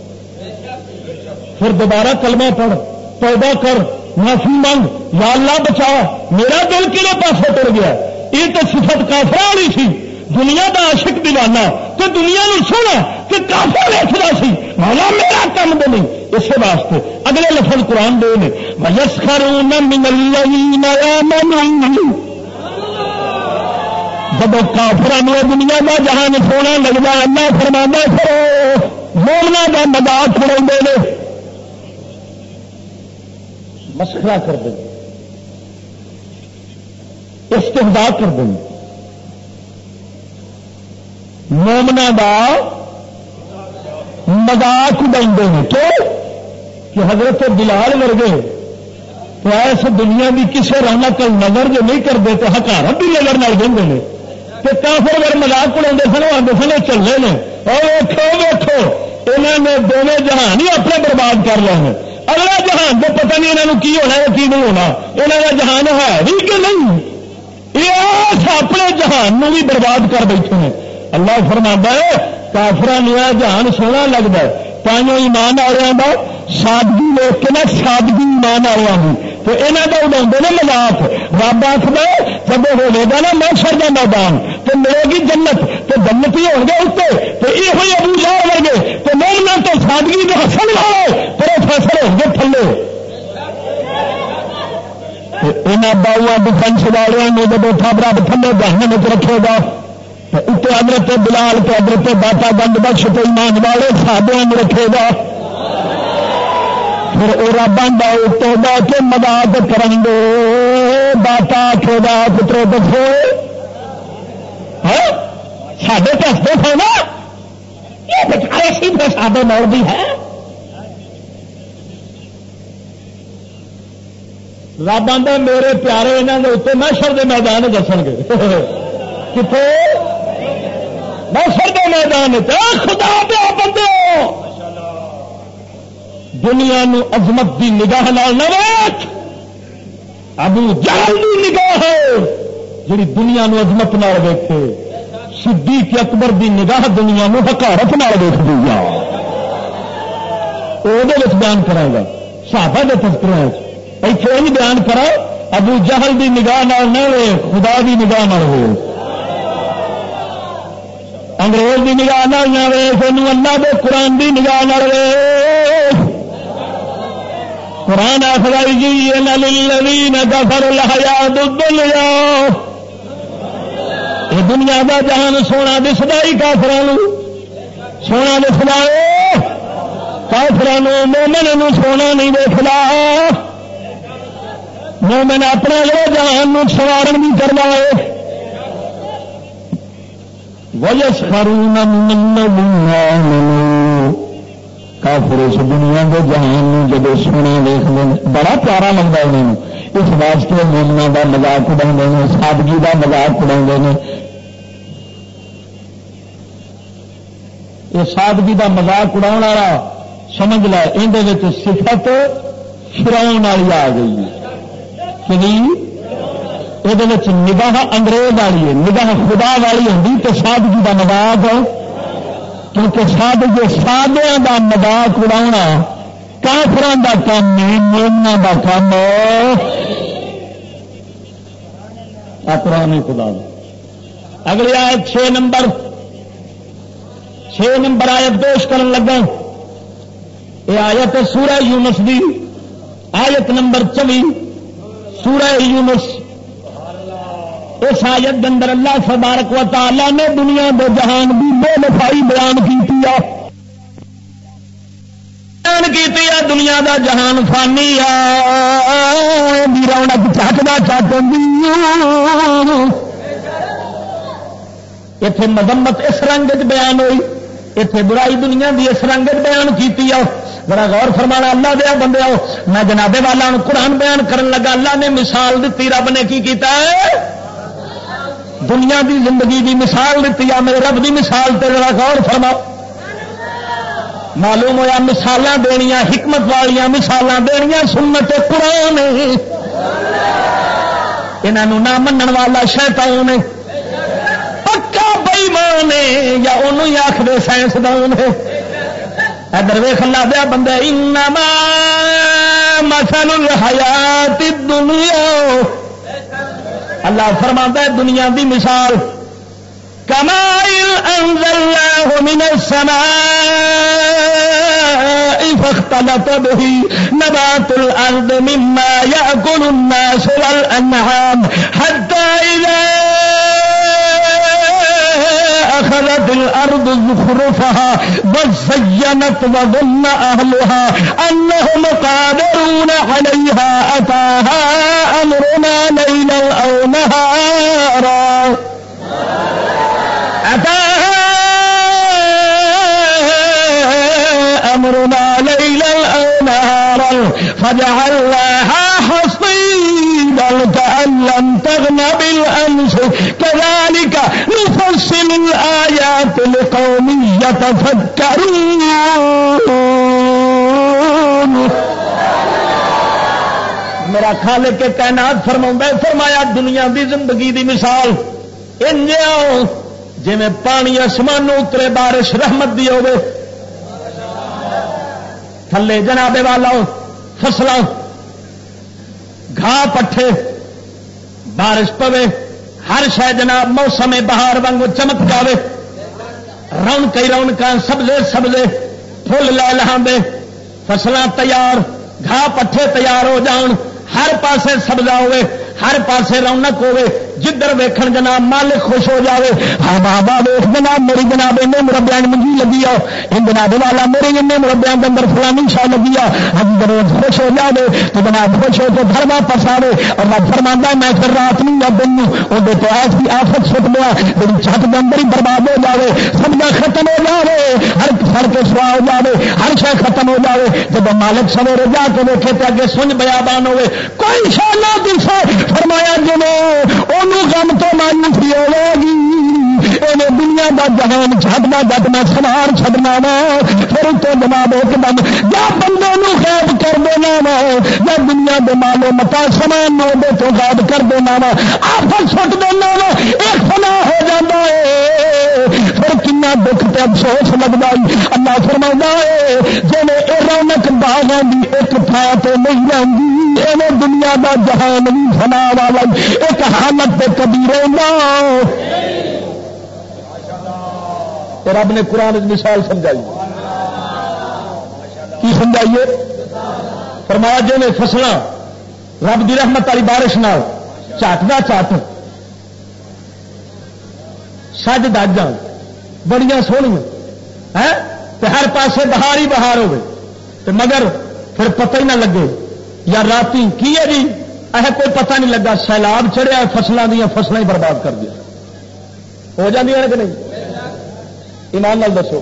پھر دوبارہ کلمہ پڑھ، توبہ کر، معافی مانگ، یا اللہ بچا، میرا دل کہڑے پاسے ٹر گیا۔ یہ تو صفت کافر والی سی، دنیا دا عاشق دیوانہ تو دنیا نو سونا کہ کافر ویچنا سی، مولا میرا کام دے نہیں۔ اسی واسطے اگلے لفظ قرآن دے نے وَيَسْخَرُونَ مِنَ الَّذِينَ آمَنُوا، جب کافران دنیا کا جہان سونا لگتا اللہ فرمانا پھر مومنا کا مذاق اڑا، مسخرہ کر دیں، استہزاء کر دیں، مومنا کا مذاق اڑاتے ہیں۔ کہ حضرت بلال ورگے تو ایس دنیا کی کسی رونق نظر جو نہیں کرتے تو حقارت بھی نظر نہ دیں گے کہ کافر اگر مذاق اڑا سن آتے سن چلے نے اور ویکھو ویکھو انہوں نے دونوں جہان ہی اپنے برباد کر لے ہیں۔ اگلا جہان تو پتہ نہیں انہوں کی ہونا ہے کی نہیں ہونا، انہوں کا جہان ہے بھی کہ نہیں، یہ اپنے جہان بھی برباد کر بیٹھے ہیں۔ اللہ فرماتا ہے کافران جہان سونا لگتا ہے، تائیوں ایمان والوں کا سادگی لوگ کے نا سادگی ایمان والوں کی تو یہاں کا اڑا نا مذاق۔ رب آخر جب ہوے گا نا محشر کا میدان تو ملے گی جنت تو جنتی ہو گئے اتنے تو یہ ہوئی ابو جہل ورگے تو مومنا تو سادگی کے ہسن والے پروفیسر ہو گئے تھلے یہاں باؤ ڈیفینس والوں جب رب تھلے جہنم میں رکھے گا تو اتنے حضرت بلال کے حضرت داتا گنج بخش تو ایمان والے صحابیاں میں رکھے گا. پھر وہ رب آندا اتوں بہ کے مذاق کریں گے داتا آخے گا پترو دسو ساڈے دستے تھے نا یہ بچارے سی پھر ساڈے مولوی ہے. رب آندا میرے پیارے یہاں کے اتنے محشر کے میدان دسن گے کتنے محشر کے میدان خدا دیا بندے دنیا نو عظمت دی نگاہ نال نہ ویکھ. ابو جہل دی نگاہ جڑی دنیا نو عظمت نال ویکھے صدیق اکبر دی نگاہ دنیا نو حقارت نال ویکھدی ہے. او دے وچ بیان کراں گا صحابہ دے تذکرے ایتھے نہیں بیان کرا. ابو جہل دی نگاہ نال نہ ویکھ خدا دی نگاہ نال ویکھ. انگریز دی نگاہ نال نہ ویکھ اونوں اللہ دے قرآن دی نگاہ نال ویکھ. قرآن آخرائی جی للذین کفروا الحیاۃ الدنیا یہ دنیا دا جہان سونا دسدا ہی کافراں سونا دسدا ہے. کافراں مومن نو سونا نہیں دسدا. مومن اپنا جو جہان نو سوارن بھی کرنا ہے. وَيَسْخَرُونَ مِنَ الَّذِينَ آمَنُوا کافر اس دنیا کے جہان جب سونا دیکھتے بڑا پیارا لگتا ہے انہوں اس واسطے مومنا کا مذاق اڑاتے ہیں سادگی کا مذاق اڑاتے ہیں. یہ سادگی کا مذاق اڑا والا سمجھ لے اندر صفت فرعون والی آ گئی کہ یہ نگاہ انگریز والی ہے نگاہ خدا والی ہوتی تو سادگی کا مذاق کیونکہ سادیاں دا مذاق اڑانا کافراں دا کام ہے مومناں دا کام اکرام خدا دا. اگلی آیت 6 نمبر آیت پیش کرن لگا. یہ آیت سورہ یونس دی آیت نمبر 24 سورہ یونس. اس آیت اندر اللہ تبارک و تعالی نے دنیا دے جہان کی بے نفائی بیان کی دنیا دا جہان فانی رونق چاہتا اتے مذمت اس رنگ بیان ہوئی اتے برائی دنیا دی اس رنگ بیان کی. بڑا غور فرمانا اللہ دیا بندے میں جنابے والا قرآن بیان کرن لگا. اللہ نے مثال دیتی رب نے کی کیتا ہے دنیا دی زندگی دی مثال دیتی ہے. میرے رب دی مثال تے ذرا غور فرما. معلوم ہوا مثالاں دنیا حکمت والیاں مثالاں دنیا سنت قرآن انہوں نہ منن والا شیطان پکا بےمان یا انہوں ہی آخر سائنسدان ہے. ادھر ویخ اللہ دیا بندہ انما مثل الحیات الدنیا اللہ فرماتا ہے دنیا دی مثال کماء انزلناه من السماء فاختلط به نبات الارض مما يأكل الناس والانعام حتى اذا اخذت الارض زخرفها وزينت وظن اهلها انهم قادرون عليها اتاها امرنا ليلا او نهارا امرنا ليلا او نهارا فجعلناها حصيدا كأن لم تغن بالامس كذلك نفصل الآيات لقوم يتفكرون. میرا خالق کے کائنات فرمایا دنیا دی زندگی دی مثال انجاؤ جی میں پانی آسمانوں اترے بارش رحمت دی ہوگی تھلے جنابے والا فصل گھا پٹھے بارش پوے ہر شے جناب موسم بہار وانگو چمک جاوے رونق ہی رونق سبزے سبزے پھول لے لہاندے فصلاں تیار گھا پٹھے تیار ہو جان ہر پاسے سبزہ ہوئے ہر پاسے رونق ہوے، جدھر ویکھن جناب مالک خوش ہو جاوے. ہاں بابا ویخ جناب میری جناب ان مربیا منجی لگی آ، ان جناب والا میرے ان مربیا کے اندر فلانی شاہ لگی آ، ہم روز خوش ہو جاوے تو جناب خوش ہو کے گھر واپس آئے. اور رب فرمانا میں پھر رات نہیں یا دن اندر تو ایسی آفت سٹ لیا میری چھت کے اندر ہی برباد ہو جاوے، سب کا ختم ہو جاوے، ہر سڑ کے سوا ہو جاوے، ہر شے ختم ہو جاوے. جب مالک سویرے جا کے دیکھے تو اگے سنج بیابان ہوئے، کوئی شاہ نہ دسے. فرمایا جی انہوں غم تو مایوسی ہوے گی، انہیں دنیا کا جہان چھڈنا جٹ میں سوار چھڈنا وا، پھر تو جناب ایک دم یا بندے غائب کر دینا وا یا دنیا کے مالو متا سامان نو تو غائب کر دینا وا، آفت سٹ دینا وا، ایک فنا ہو جاتا ہے. پھر کنا دکھ تے افسوس لگتا ہے. اللہ فرماتا ہے جی یہ رونق باغوں کی ایک تھان تو نہیں رہتی، ایویں دنیا کا جہان بھی فنا والا ایک حالت پہ کبھی رہنا. رب نے قرآن مثال سمجھائی، کی سمجھائیے؟ فرمایا جی میں فصل رب دی رحمت والی بارش نال چٹ دا چٹ سج دج جان بڑیاں سوہنیاں ہے، ہر پاسے بہار ہی بہار ہوے، مگر پھر پتہ ہی نہ لگے یا رات کی ہے جی کوئی پتہ نہیں لگا، سیلاب چڑھیا فصلوں دیا فصلیں ہی برباد کر دیا. ہو جاتی ہے کہ نہیں؟ ایمان نال دسو.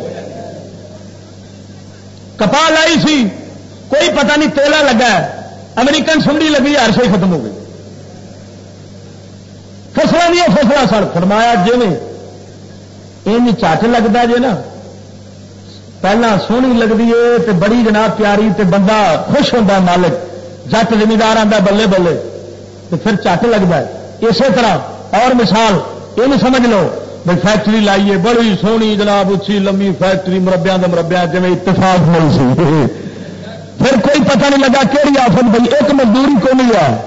کپاہ لائی سی کوئی پتہ نہیں تیلا لگا ہے، امریکن سنڈی لگی ہر شے ختم ہو گئی، فصلوں دیا فصلیں سڑ. فرمایا جی میں یہ چٹ لگتا جی نا پہلا سونی لگتی ہے تے بڑی جناب پیاری تے بندہ خوش ہوتا مالک جٹ زمیندار آتا بلے بلے تو پھر چٹ لگتا ہے. اسی طرح اور مثال یہ نہیں سمجھ لو بھائی فیکٹری لائیے بڑی سونی جناب اچھی لمبی فیکٹری مربیا کے مربیا جی اتفاق نہیں سی، پھر کوئی پتہ نہیں لگا کہڑی آفت بھائی ایک مزدوری کو نہیں آ،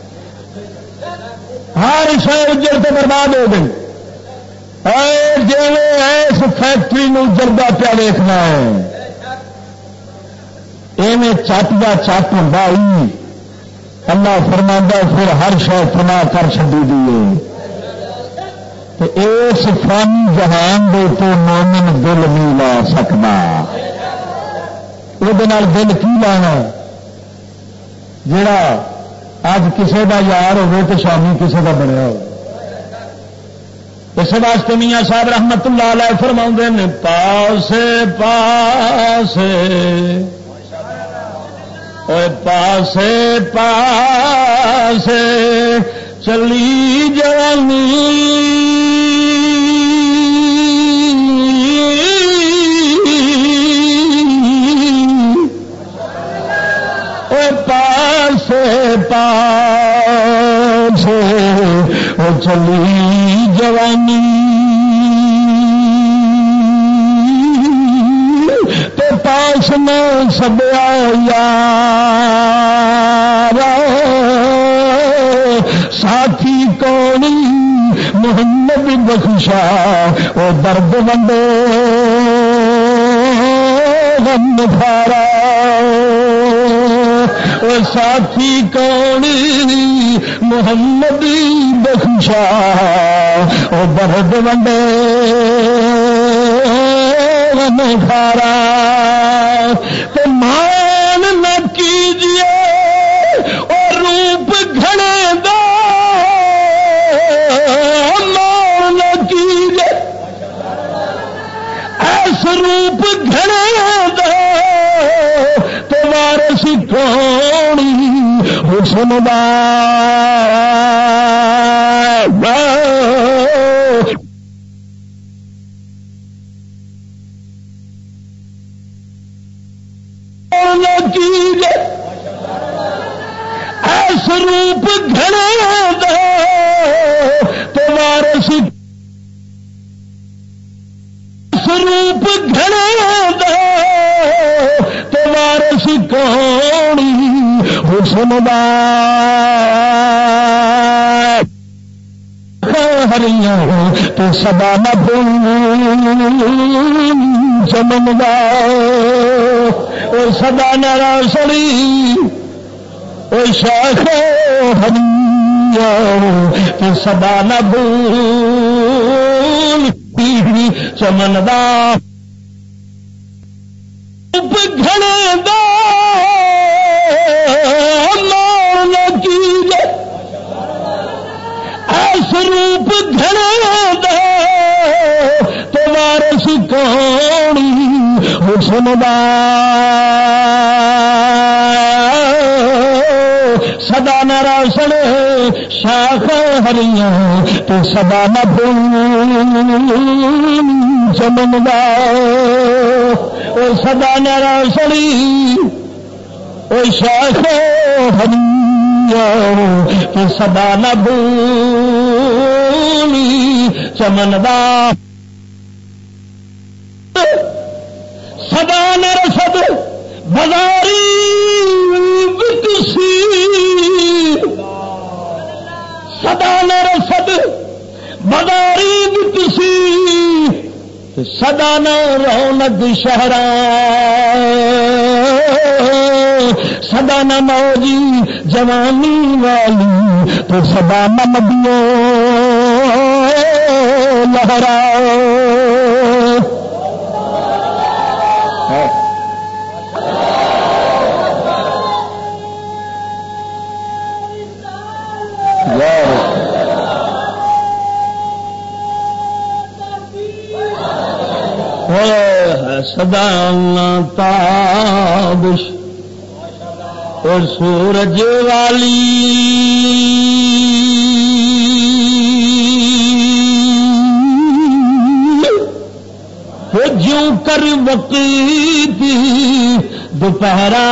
ہر شہر اجڑ سے برباد ہو گئی. جی اس فیکٹری نو جلدا پیا دیکھنا ہے ایویں چٹ کا چٹ ہوں. اللہ فرماتا پھر ہر شے فنا کر چڈی دیے. اس فانی جہان دے تو مومن دل نہیں لا سکتا. وہ دل کی لانا جڑا اج کسے دا یار ہوے تو شامی کسے دا بنیا ہو. اس واسطے میاں صاحب رحمت اللہ علیہ فرماؤندے نے پاسے پاسے اوے پاسے پاسے چلی جوانی اوے پاسے پاسے او چلی جوانی تو پاس میں سب آیا ساتھی کونی محمد بخشا او درد بندے غم فارا او ساتھی کونی محمد بخشا او درد بندے غم فارا. تو مان نہ کیجیے اور روپ گھڑے دا مان نہ کیجیے ایس روپ گھڑے دا تو وارث کونی حسن دا ایس روپ گھڑے دے تو وارث روپ گھڑے دے تو وارث کونی حسن دا ہریاں تو سدا نہ چمن دا سدا نہ سڑی او شاخ ہری کہ سدا نہ بھول چمن دا گھڑے دا مان کی ایس روپ گھڑے دا تمہارے سکھانی حسن دا سدا نہ روشن شاخ ہریاں تو سدا نہ بھول چمن دا سدا نہ روشنی او شاخ ہریاں تو سدا نہ بھولی چمن دا سدا نہ رسد بازاری بکسی سدا نہ رسد بازاری بکسی سدا نہ رونق شہراں سدا نہ موجی جوانی والی تو سدا نہ مدیوں لہرا سدا تابش اور سورج والی جو کر وقتی دوپہرا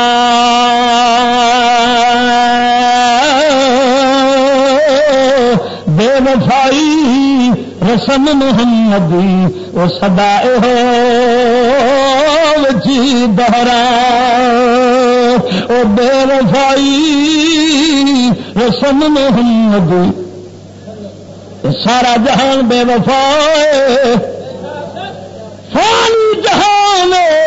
بے وفائی رسم محمدی وہ سدا ہے جی دہرا او بے وفائی رسم محمدی سارا جہان بے وفا فانی جہان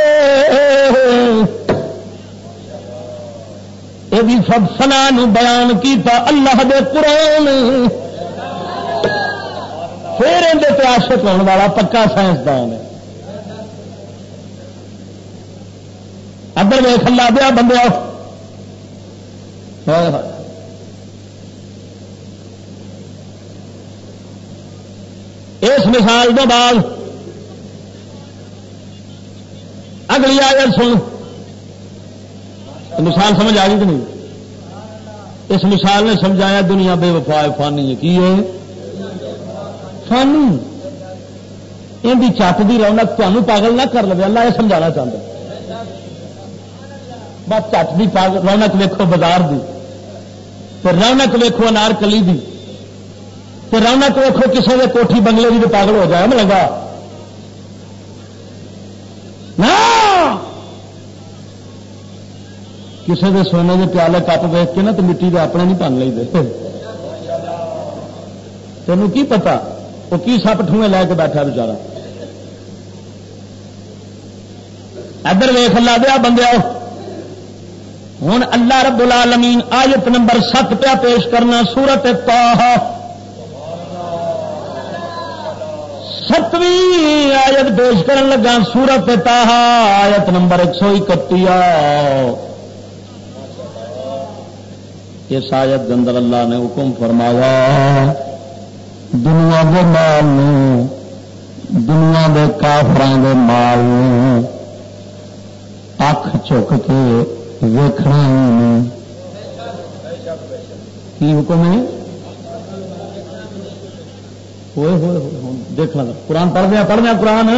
یہ بھی فنا بیان کیتا اللہ دے قرآن پھر اندر عاشق ہونے والا پکا سائنسدان ہے. ادھر ویخ لا دیا بندے اس مثال کے بعد اگلی آیت سن. مثال سمجھ آ گئی کہ نہیں؟ اس مثال نے سمجھایا دنیا بے وفا فانی ہے. کی ہے فانی؟ ان کی چٹ کی رونق تمہیں پاگل نہ کر لے. اللہ یہ سمجھانا چاہتا بس چٹ کی رونق ویکھو بازار دی، پھر رونق ویکھو انار کلی دی، پھر رونق ویکھو کسی کے کوٹھی بنگلے کی تو پاگل ہو جائے لگا نا. کسی کے سونے کے پیالے کپ ویچ کے نا تو مٹی کے اپنے نہیں بن لے. تینوں کی پتا وہ کی سپ ٹھوئے لے کے بیٹھا بچارا. ادھر ویخ لا دیا بندے. ہوں اللہ رب العالمین آیت نمبر 7 پہ پیش کرنا سورت طہ 7ویں آیت پیش کرن لگا. سورت طہ آیت نمبر 131. اس آیت کے اندر اللہ نے حکم فرمایا دنیا کے مال دنیا کے کافران کے مال اکھ چک کے ویکھنا نہیں. کی حکم ہے؟ دیکھنا قرآن پڑھ دیا قرآن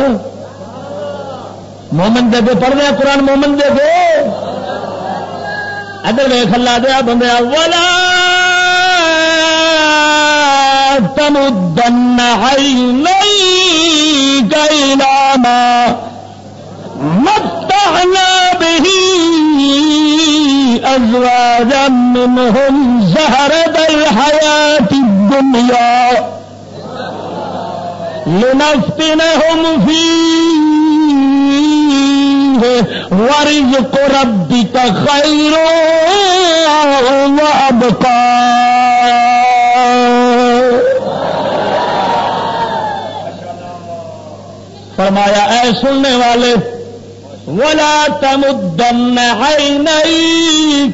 مومن دے کے پڑھ دیا قرآن مومن دے کے. ادھر ویخ اللہ دیا بندے ولا تمدن عینیک الی ما متعنا به ازواجا منهم زهرة الحياة الدنيا لنفتنهم فيه ورزق ربك خير وأبقى. فرمایا اے سننے والے ولا تمدن عینیک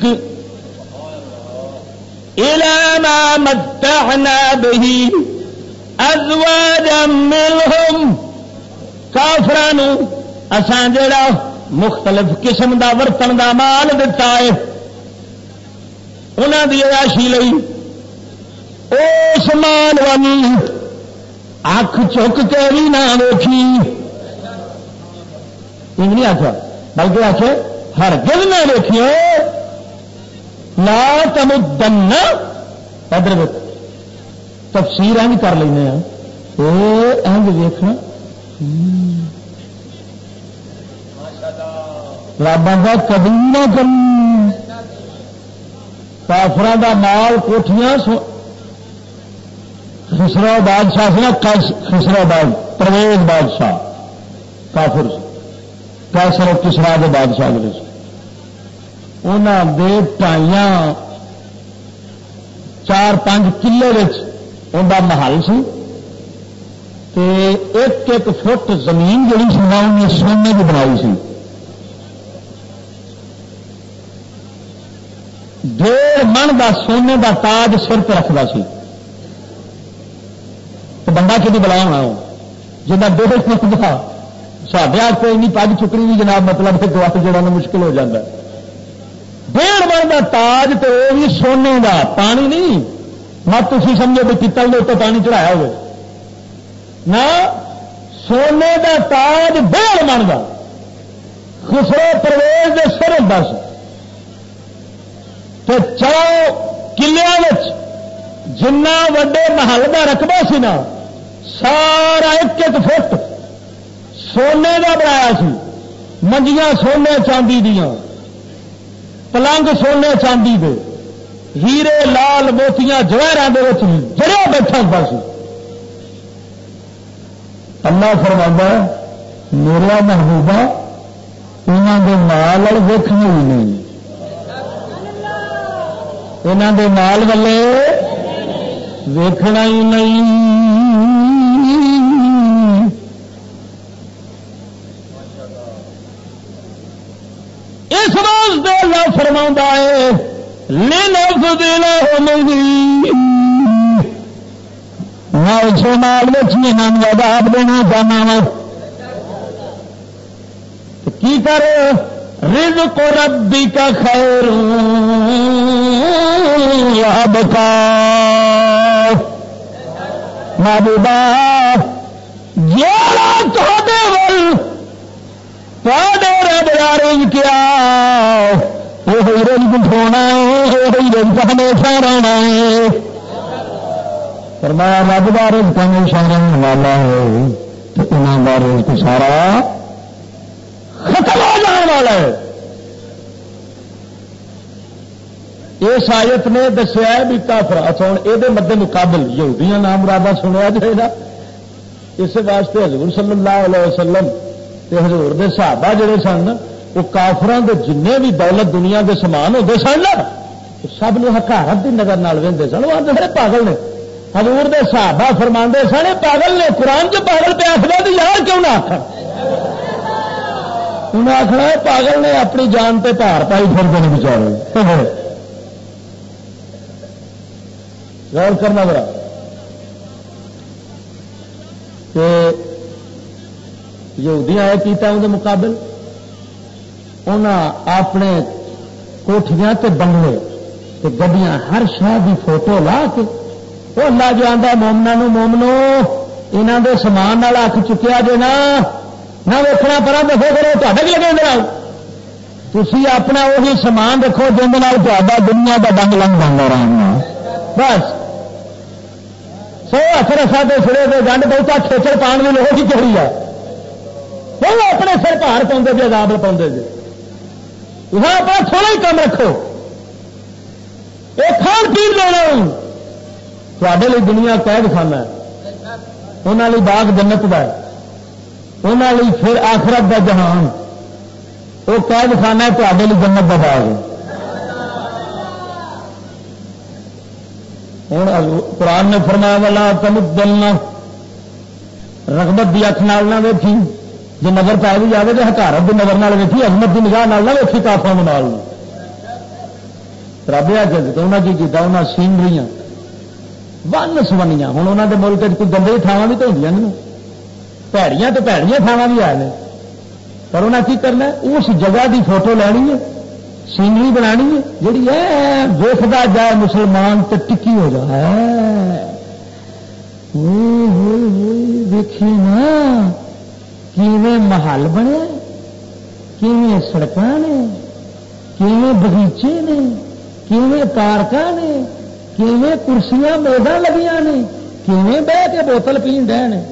الی ما متعنا به ازواجا منهم کافرانو اساں جڑا مختلف قسم دا ورتن دا مال دتا ہے انہاں دی عیاشی لئی اس مال والی اکھ چک کے بھی نہ ویکھی نہیں آخیا بلکہ آخے ہرگز نہ ویکھیو لا تمدن ادھر تفسیر انج کر لینے انج ویکھنا رب کا کبھی نہ کرنا کافراں دا مال کوٹھیاں خسرو بادشاہ سے نا خسرو پرویز بادشاہ کافر کیسر کسرا کے بادشاہ جڑے سے انہوں دے ٹائیاں 4-5 کلے ان کا محل سی ایک فٹ زمین جڑی سی نا انہیں سونے کی بنائی سی 1.5 من کا سونے کا تاج سر پہ رکھتا سی تو بندہ کدی بلا ہونا وہ جنا 1.5 فٹ کا سڈے کوئی نہیں پگ چکنی بھی جناب مطلب کہ گواہ جڑا مشکل ہو جاتا ہے 1.5 من کا تاج تو وہ بھی سونے کا پانی نہیں مت تھی سمجھو بھی پیتل کے اتنے پانی چڑھایا ہوئے نہ سونے کا تاج 1.5 من کا خسرو پرویز کے سر ہوتا سی تو 4 کلیاں جنہ وڈے محل کا رقبہ سی نا سارا 1-1 فٹ سونے کا بنایا سی منجیاں سونے چاندی دیا پلنگ سونے چاندی دے ہیرے لال موتیاں جواہراں دے وچ جڑیا بیٹھا ہوا سی اللہ فرماتا ہے میرا محبوبہ انہاں دے نال ویکھنی ہی نہیں انہاں دے نال والے ویکھنا ہی نہیں اس واسطے اللہ فرماتا ہے مال عذاب دینا چاہنا وا کی کرے رزق ربی کا خیر بکا محبوبہ رب رنج کیا وہی رنج اٹھونا ہے وہی رنج ہمیشہ رہنا ہے فرمایا رب کا رزق ہمیشہ رہنے والا ہے تو انہوں کا رزق سارا ختم ہو جانے والا ہے. اس آیت نے دسیا ہے بھی کافر اچھا ہوں یہ مد مقابل یہودیاں نام مرادہ سنیا جائے گا. اس واسطے حضور صلی اللہ علیہ وسلم تے حضور دے صحابہ جڑے سن وہ کافراں دے جن بھی دولت دنیا کے سامان ہوتے سن سب نے حقارت کی نظر نال ویندے سن. وہ آتے سارے پاگل نے. حضور دے صحابہ فرماندے سن پاگل نے. قرآن جو پاگل پہ آخر تو یار کیوں نہ آخر انہیں آخنا ہے پاگل نے اپنی جان پہ پار پائی پھرتے ہیں بچارے. غور کرنا بڑا کہ یہودیاں یہ کیتا ان کے مقابل انہاں اپنے کوٹھیاں تے بنگلے تے گڈیاں ہر شہر کی فوٹو لا کے وہ اللہ جو آتا مومنا مومنو یہاں دے سامان اکھ چکیا جے نہ ویکھنا پرا دسو کرو تے لگے تھی اپنا وہی سامان رکھو جن دنیا کا ڈنگ لنگ جانا آرام بس. سو اثر ساڈے سرے کے گنڈ بہتا کھیچڑ پان کی لوگ ہی چڑی ہے. وہ اپنے سر پار پاؤں جی عذاب پاؤں جی. یہاں اپنا تھوڑا ہی کم رکھو. یہ کھان پی لینا تے لی دنیا قید خانہ ہے. انہوں لی باغ جنت کا ہے. انہوں لی پھر آخرت کا جہان وہ قید خانہ ہے. تے لی جنت کا باغ ہے. ہوں قرآن نے فرمایا والا تمدن رغبت کی اکھ نال نہ ویکھی، جی نظر پی بھی جائے تو حکارت کی نظر نال ویکھی، عظمت کی نگاہ نال نہ ویکھی کافروں نال رب جب انہیں کی کیا انہیں سینری ون سونیاں ہوں انہوں کے ملک کوئی گندے تھاواں بھی تو ہوئی نہیں، پیڑیاں تو پیڑیاں تھاواں بھی آئے پر انہیں کی کرنا اس جگہ کی فوٹو لینی ہے، سینری بنانی ہے جیڑی ہے ویکھدا جائے مسلمان تو ٹکی ہو جائے دیکھے نا کیویں محل بنے، کیویں سڑکاں نے، کیویں بغیچے نے، کیویں پارکاں نے، کیویں کرسیاں میزاں لگیاں نے، کیویں بہ کے بوتل پین ڈے نے۔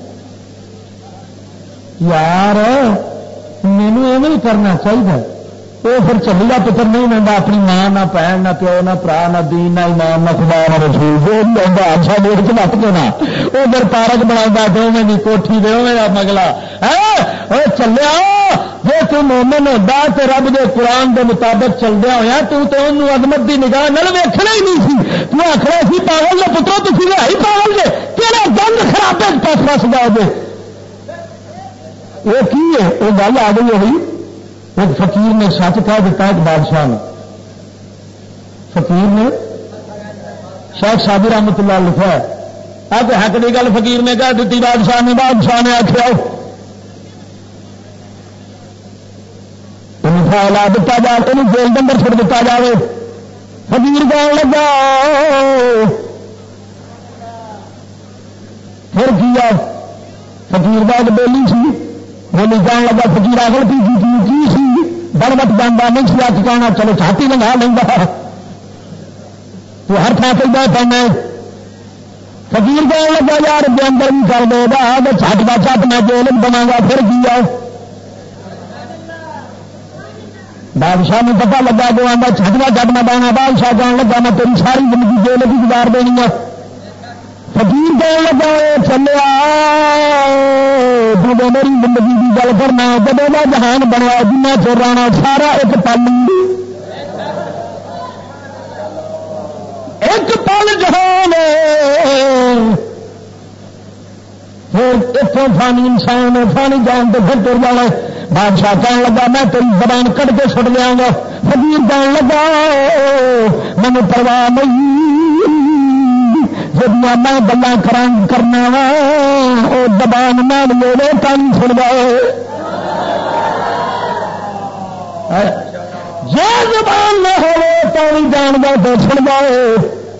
یار مینو ایویں کرنا چاہیے، وہ پھر چلیا پتر نہیں لینا اپنی ماں نہ بہن نہ پیو نہ برا نہ دین نہ ایمان نہ خدا نہ رسول جو لینا اچھا دیر چ نپ کے نا ادھر پارک بنا دو میں کوٹھی دے مگلا چلیا جی تم مومن ہوتا تو رب دے قرآن دے مطابق چلدیا ہوا تو انہوں عظمت دی نگاہ نال ویکھنا ہی نہیں سی، تو آخر سی پاگل نے پترو تھی ہے پاگل جے کہڑا گند خرابے پس پس گا جے وہ کی ہے وہ گل آ گئی ہوئی ایک فقیر نے سچ کہہ دیتا ایک بادشاہ نے، فقیر نے شیخ صابر رحمت اللہ لکھا ہے اب حق کی گل فقیر نے کہہ دیتی بادشاہ نے آخیا لا دتا جائے انہوں جیل کے اندر چھڑ دیتا جائے، فقیر کہنے لگا پھر کیا فقیر کا ایک بیلی سی بولی کہنے لگا فقیر آگل کی سی بڑ بٹ جانا نہیں سی اچ کہنا چلو چھاتی لگا لینا تو ہر تھان پہ بہ پانا فقیر کہنے لگا یار کے اندر بھی کر دے گا چھٹ کا چھٹ میں جیل بنا گا پھر کیا بادشاہ نے پتا لگا جو آتا چھٹ کا چھٹ میں بنا بادشاہ کہنے لگا میں تیری ساری زندگی جیل کی گزار دینی ہے، فقیر کہنے لگا چلیا جب میری زندگی کی گل کرنا جب وہ جہان بنیا جنہیں چر رہنا سارا ایک پل جہان پھر اتوں فانی انسان فانی جان تو پھر تر جانا۔ بادشاہ کہنے لگا میں تیری زبان کٹ کے سٹ لیا گا، فقیر کہنے لگا مجھے پرواہ نہیں جب میں گلا کرنا وا وہ زبان نہ لے پانی چھڑ گئے جی زبان نہ ہو پانی جان گا تو چھڑ گئے۔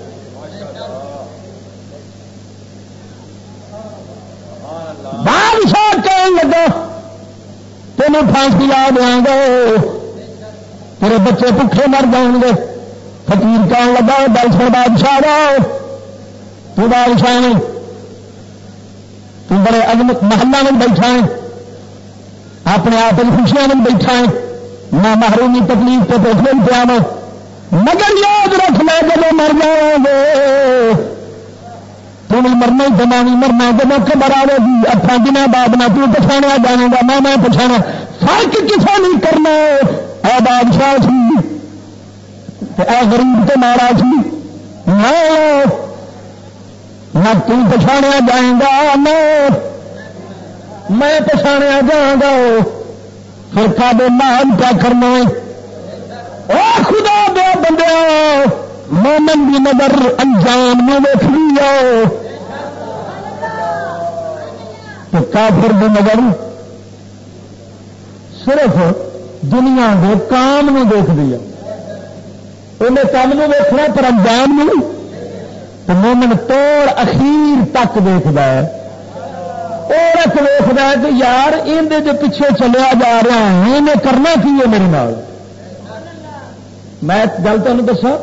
بادشاہ کہنے لگا تینوں پھانسی لا دیا گے تیرے بچے بھوکے مر جان گے۔ فقیر کہنے لگا دل سن بادشاہ تو بادشاہ نے تو بڑے عظمت محلہ میں بیٹھا ہے اپنے آپ خوشیاں میں بیٹھا ہے نہ محرومی تکلیف کے پوچھنے پیا مگر یاد رکھ لے جب مر جاؤ گے تم مرنا ہی جمع نہیں مرنا جب خبر آئے گی اٹھا دن بعد نہ تو پچھاڑیا جانے گا میں پچھاڑا فرق کسے نہیں کرنا اے بادشاہ سی اے غریب تو مارا سی نہ تو پچھاڑیا جائے گا نہ میں پچھاڑیا جاؤں گا فرقہ دے مان کیا کرنا اے خدا دے بندے مومن کی نظر انجام میں دیکھ لی تو کافر کی نظر صرف دنیا کے کام میں دیکھ دیا انہیں کام میں دیکھنا پر انجام نہیں تو مومن توڑ اخیر تک دیکھتا ہے عورت دیکھتا ہے کہ یار اندر جو پیچھے چلیا جا رہا ہے انہیں کرنا کی ہے میرے نال۔ میں گل تمہیں دسا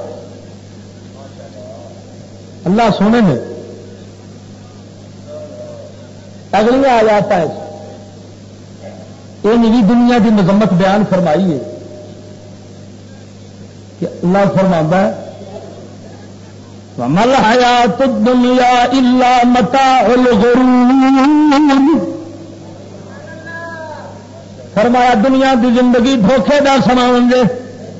اللہ سونے نے اگلی آ جاتا ہے یہ بھی دنیا کی مذمت بیان فرمائی ہے کہ اللہ فرماتا ہے وَمَا الْحَيَاةُ الدُّنْيَا إِلَّا مَتَاعُ الْغُرُورِ فرمایا دنیا کی زندگی دھوکھے دا سامان دے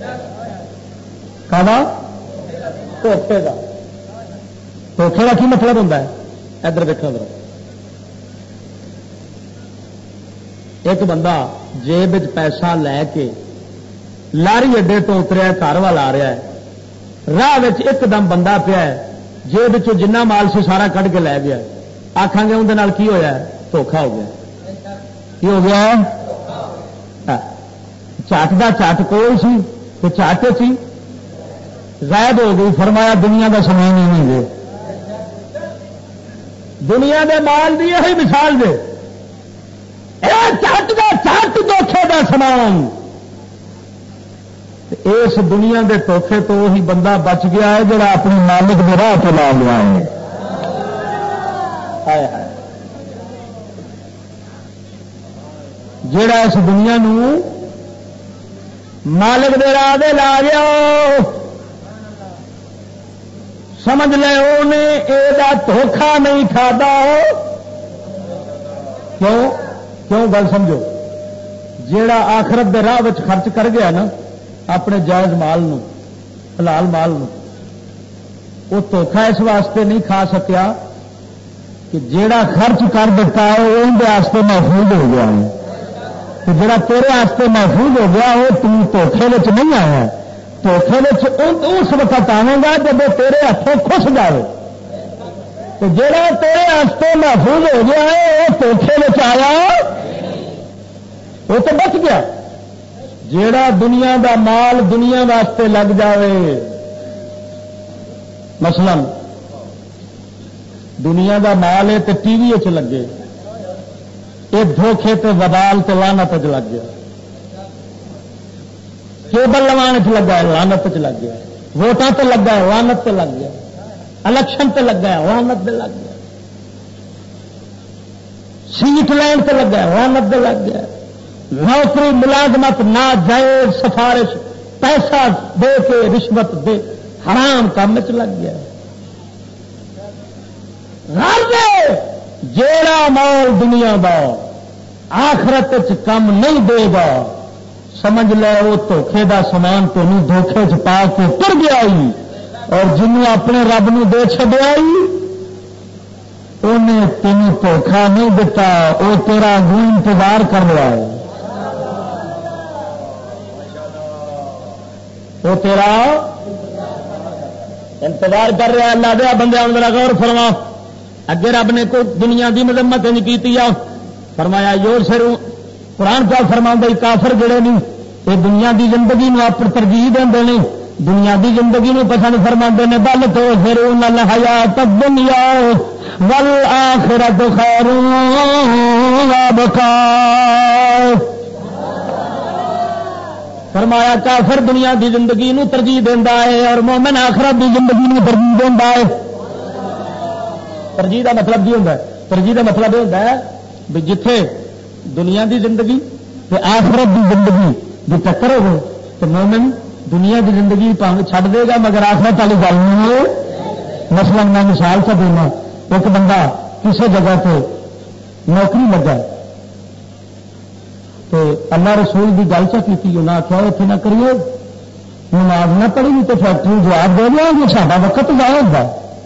کہا دھوکھے دا دھوکھے کا کی مطلب ہوتا ہے ادھر دیکھنا ذرا ایک بندہ جیب پیسہ لے کے لاری اڈے تو اتریا گھر وال آ رہا ہے، راہ ایک دم بندہ پیا ہے جیب جنہ مال سے سارا کਢ کے لے گیا، آخان گے اندر کی ہوا ہے؟ دھوکھا ہو گیا۔ کی ہو گیا؟ چٹ کا چٹ کوئی سی تو چٹ سی زائد ہو گئی۔ فرمایا دنیا کا سامان ہی نہیں دے، دنیا دے مال دی یہی مثال دے، چٹ کا چٹ دھوکھے کا سامان۔ اس دنیا دے دھوکھے تو وہی بندہ بچ گیا ہے جڑا اپنی مالک کے راہ تو لا لیا ہے۔ جڑا اس دنیا نو مالک دے راہ دے لا گیا، سمجھ لے انہیں یہ دھوکھا نہیں کھادا۔ کیوں گل سمجھو، جیڑا آخرت دے راہ خرچ کر گیا نا اپنے جائز مال نو، حلال مال نو، وہ دھوکھا اس واسطے نہیں کھا سکیا کہ جیڑا خرچ کر دیتا ہے وہ اندر واسطے محفوظ ہو گیا ہے، تو جڑا تیرے واسطے محفوظ ہو گیا وہ تم دھوکھے نہیں آیا، دھوکھے اس وقت آئے گا جب تیرے ہاتھوں خس جائے، تو جڑا تیرے واسطے محفوظ ہو گیا ہے وہ دھوکھے آیا وہ تو بچ گیا۔ جیڑا دنیا دا مال دنیا واسطے لگ جاوے، مثلا دنیا دا مال ہے تو ٹی وی چ لگے، یہ دھوکھے تے وبال تے لعنت چ لگ گیا، کیبل لوان چ لگا ہے لعنت چ لگ گیا، ووٹاں تے لگا ہے لعنت تے لگ گیا، الیکشن تے لگا ہے لعنت تے لگ گیا، سیٹ لین تے لگا ہے لعنت تے لگ گیا، نوکری ملازمت ناجائز سفارش پیسہ دے کے رشوت دے حرام کام چ لگ گیا۔ جیڑا مال دنیا دا آخرت کم نہیں دے گا، سمجھ لے وہ دھوکھے دا سامان تینوں دھوکھے چ پا کے تر گیا، اور جنوں اپنے رب نو دے چھڈیا انہیں تینوں دھوکھا نہیں دتا، وہ تیرا اگوں انتظار کر رہا ہے، وہ تیرا انتظار کر رہا ہے۔ اللہ دیا بندے اندر غور فرما، اگے رب نے کوئی دنیا دی مذمت نہیں کی، فرمایا یور سرو قرآن کیا فرما کافر جڑے نہیں یہ دنیا دی زندگی نو اپنی ترجیح دے نے، دنیا دی زندگی نو پسند فرما نے، بل تو پھر الحیات الدنیا والآخرۃ خیر وابقا۔ فرمایا کافر دنیا دی زندگی نو ترجیح دیندا ہے اور مومن آخرت دی زندگی نو ترجیح دیندا ہے۔ ترجیح دا مطلب کی ہوتا ہے؟ ترجیح دا مطلب یہ ہوتا ہے بھی جتھے دنیا دی زندگی تے آخرت دی زندگی دی ٹکر ہو تو مومن دنیا دی زندگی چھڈ دے گا مگر آخرت والی گل نہیں۔ مثلا میں مثال سے دینا، ایک بندہ کسی جگہ پہ نوکری لگا تو اللہ رسول کی گل چکی انہیں آخیا اتنے نہ کریے، نماز نہ پڑھی گی تو فیکٹری جواب دے دیا گی، سارا وقت ضائع ہوتا۔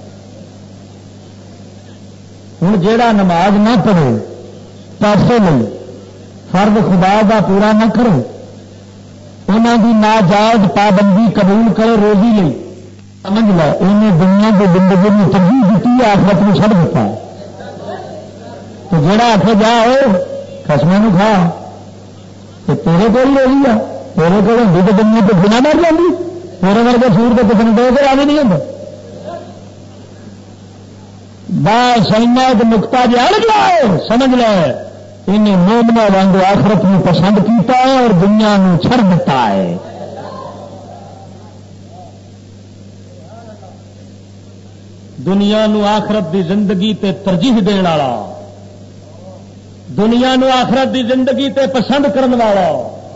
ہوں جیڑا نماز نہ پڑھے پیسے لے فرض خدا دا پورا نہ کرے، انہوں کی ناجائز پابندی قبول کرے روزی لے، سمجھ لو انہیں دنیا کی زندگی میں ترجیح دیتی ہے، آخرت میں چھڑ دیتا ہے۔ تو جیڑا آخ جا خسمے نو کھا تو تیرے کو ہی روزی ہے، تیرے کو ہوتی تو دنیا تو بنا مر جاتی، تیرے ورگے سور کے کسی نے دے کے آگے نہیں ہوتا۔ بس ایک نقطہ جہاں لگا ہے سمجھ لے انہیں مومنا وانگ آخرت میں پسند کیتا ہے اور دنیا نو چھڑ دیتا ہے۔ دنیا نو آخرت دی زندگی تے ترجیح دین والا، دنیا نو آخرت دی زندگی تے پسند کرن والا،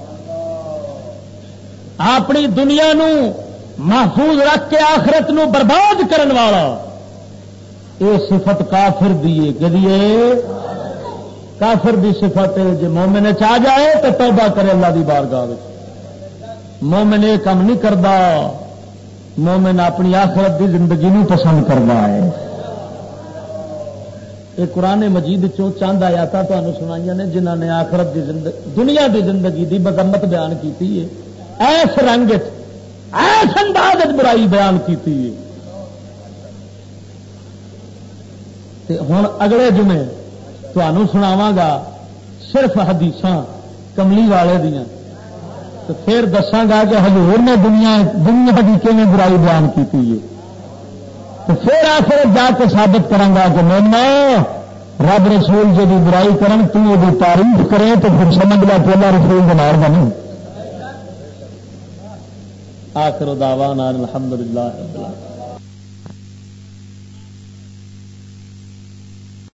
اپنی دنیا نو محفوظ رکھ کے آخرت نو برباد کرن والا، یہ صفت کافر دی ہے۔ کافر دی صفت جی مومن چاہ جائے تو توبہ کرے اللہ دی بارگاہ میں، مومن یہ کام نہیں کرتا، مومن اپنی آخرت دی زندگی نو پسند کرنا ہے۔ یہ قرآن مجید چند آیات تمہیں سنائی نے جنہوں نے آخرت دی دنیا دی زندگی دی مذمت بیان کی ایس رنگ ایس انداز برائی بیان کی ہوں اگلے جمعے تمہوں سناواں گا صرف حدیث کملی والے دیا تو پھر دساگا کہ حضور نے دنیا کی کیون برائی بیان کی تو پھر آخر جا کے ثابت کروں گا کہ میں رب رسول جب برائی کرن تو وہ تعریف کرے تو پھر سمجھ لا کہ اللہ رسول بنار بنے. آخر دعوانا الحمدللہ رب العالمین.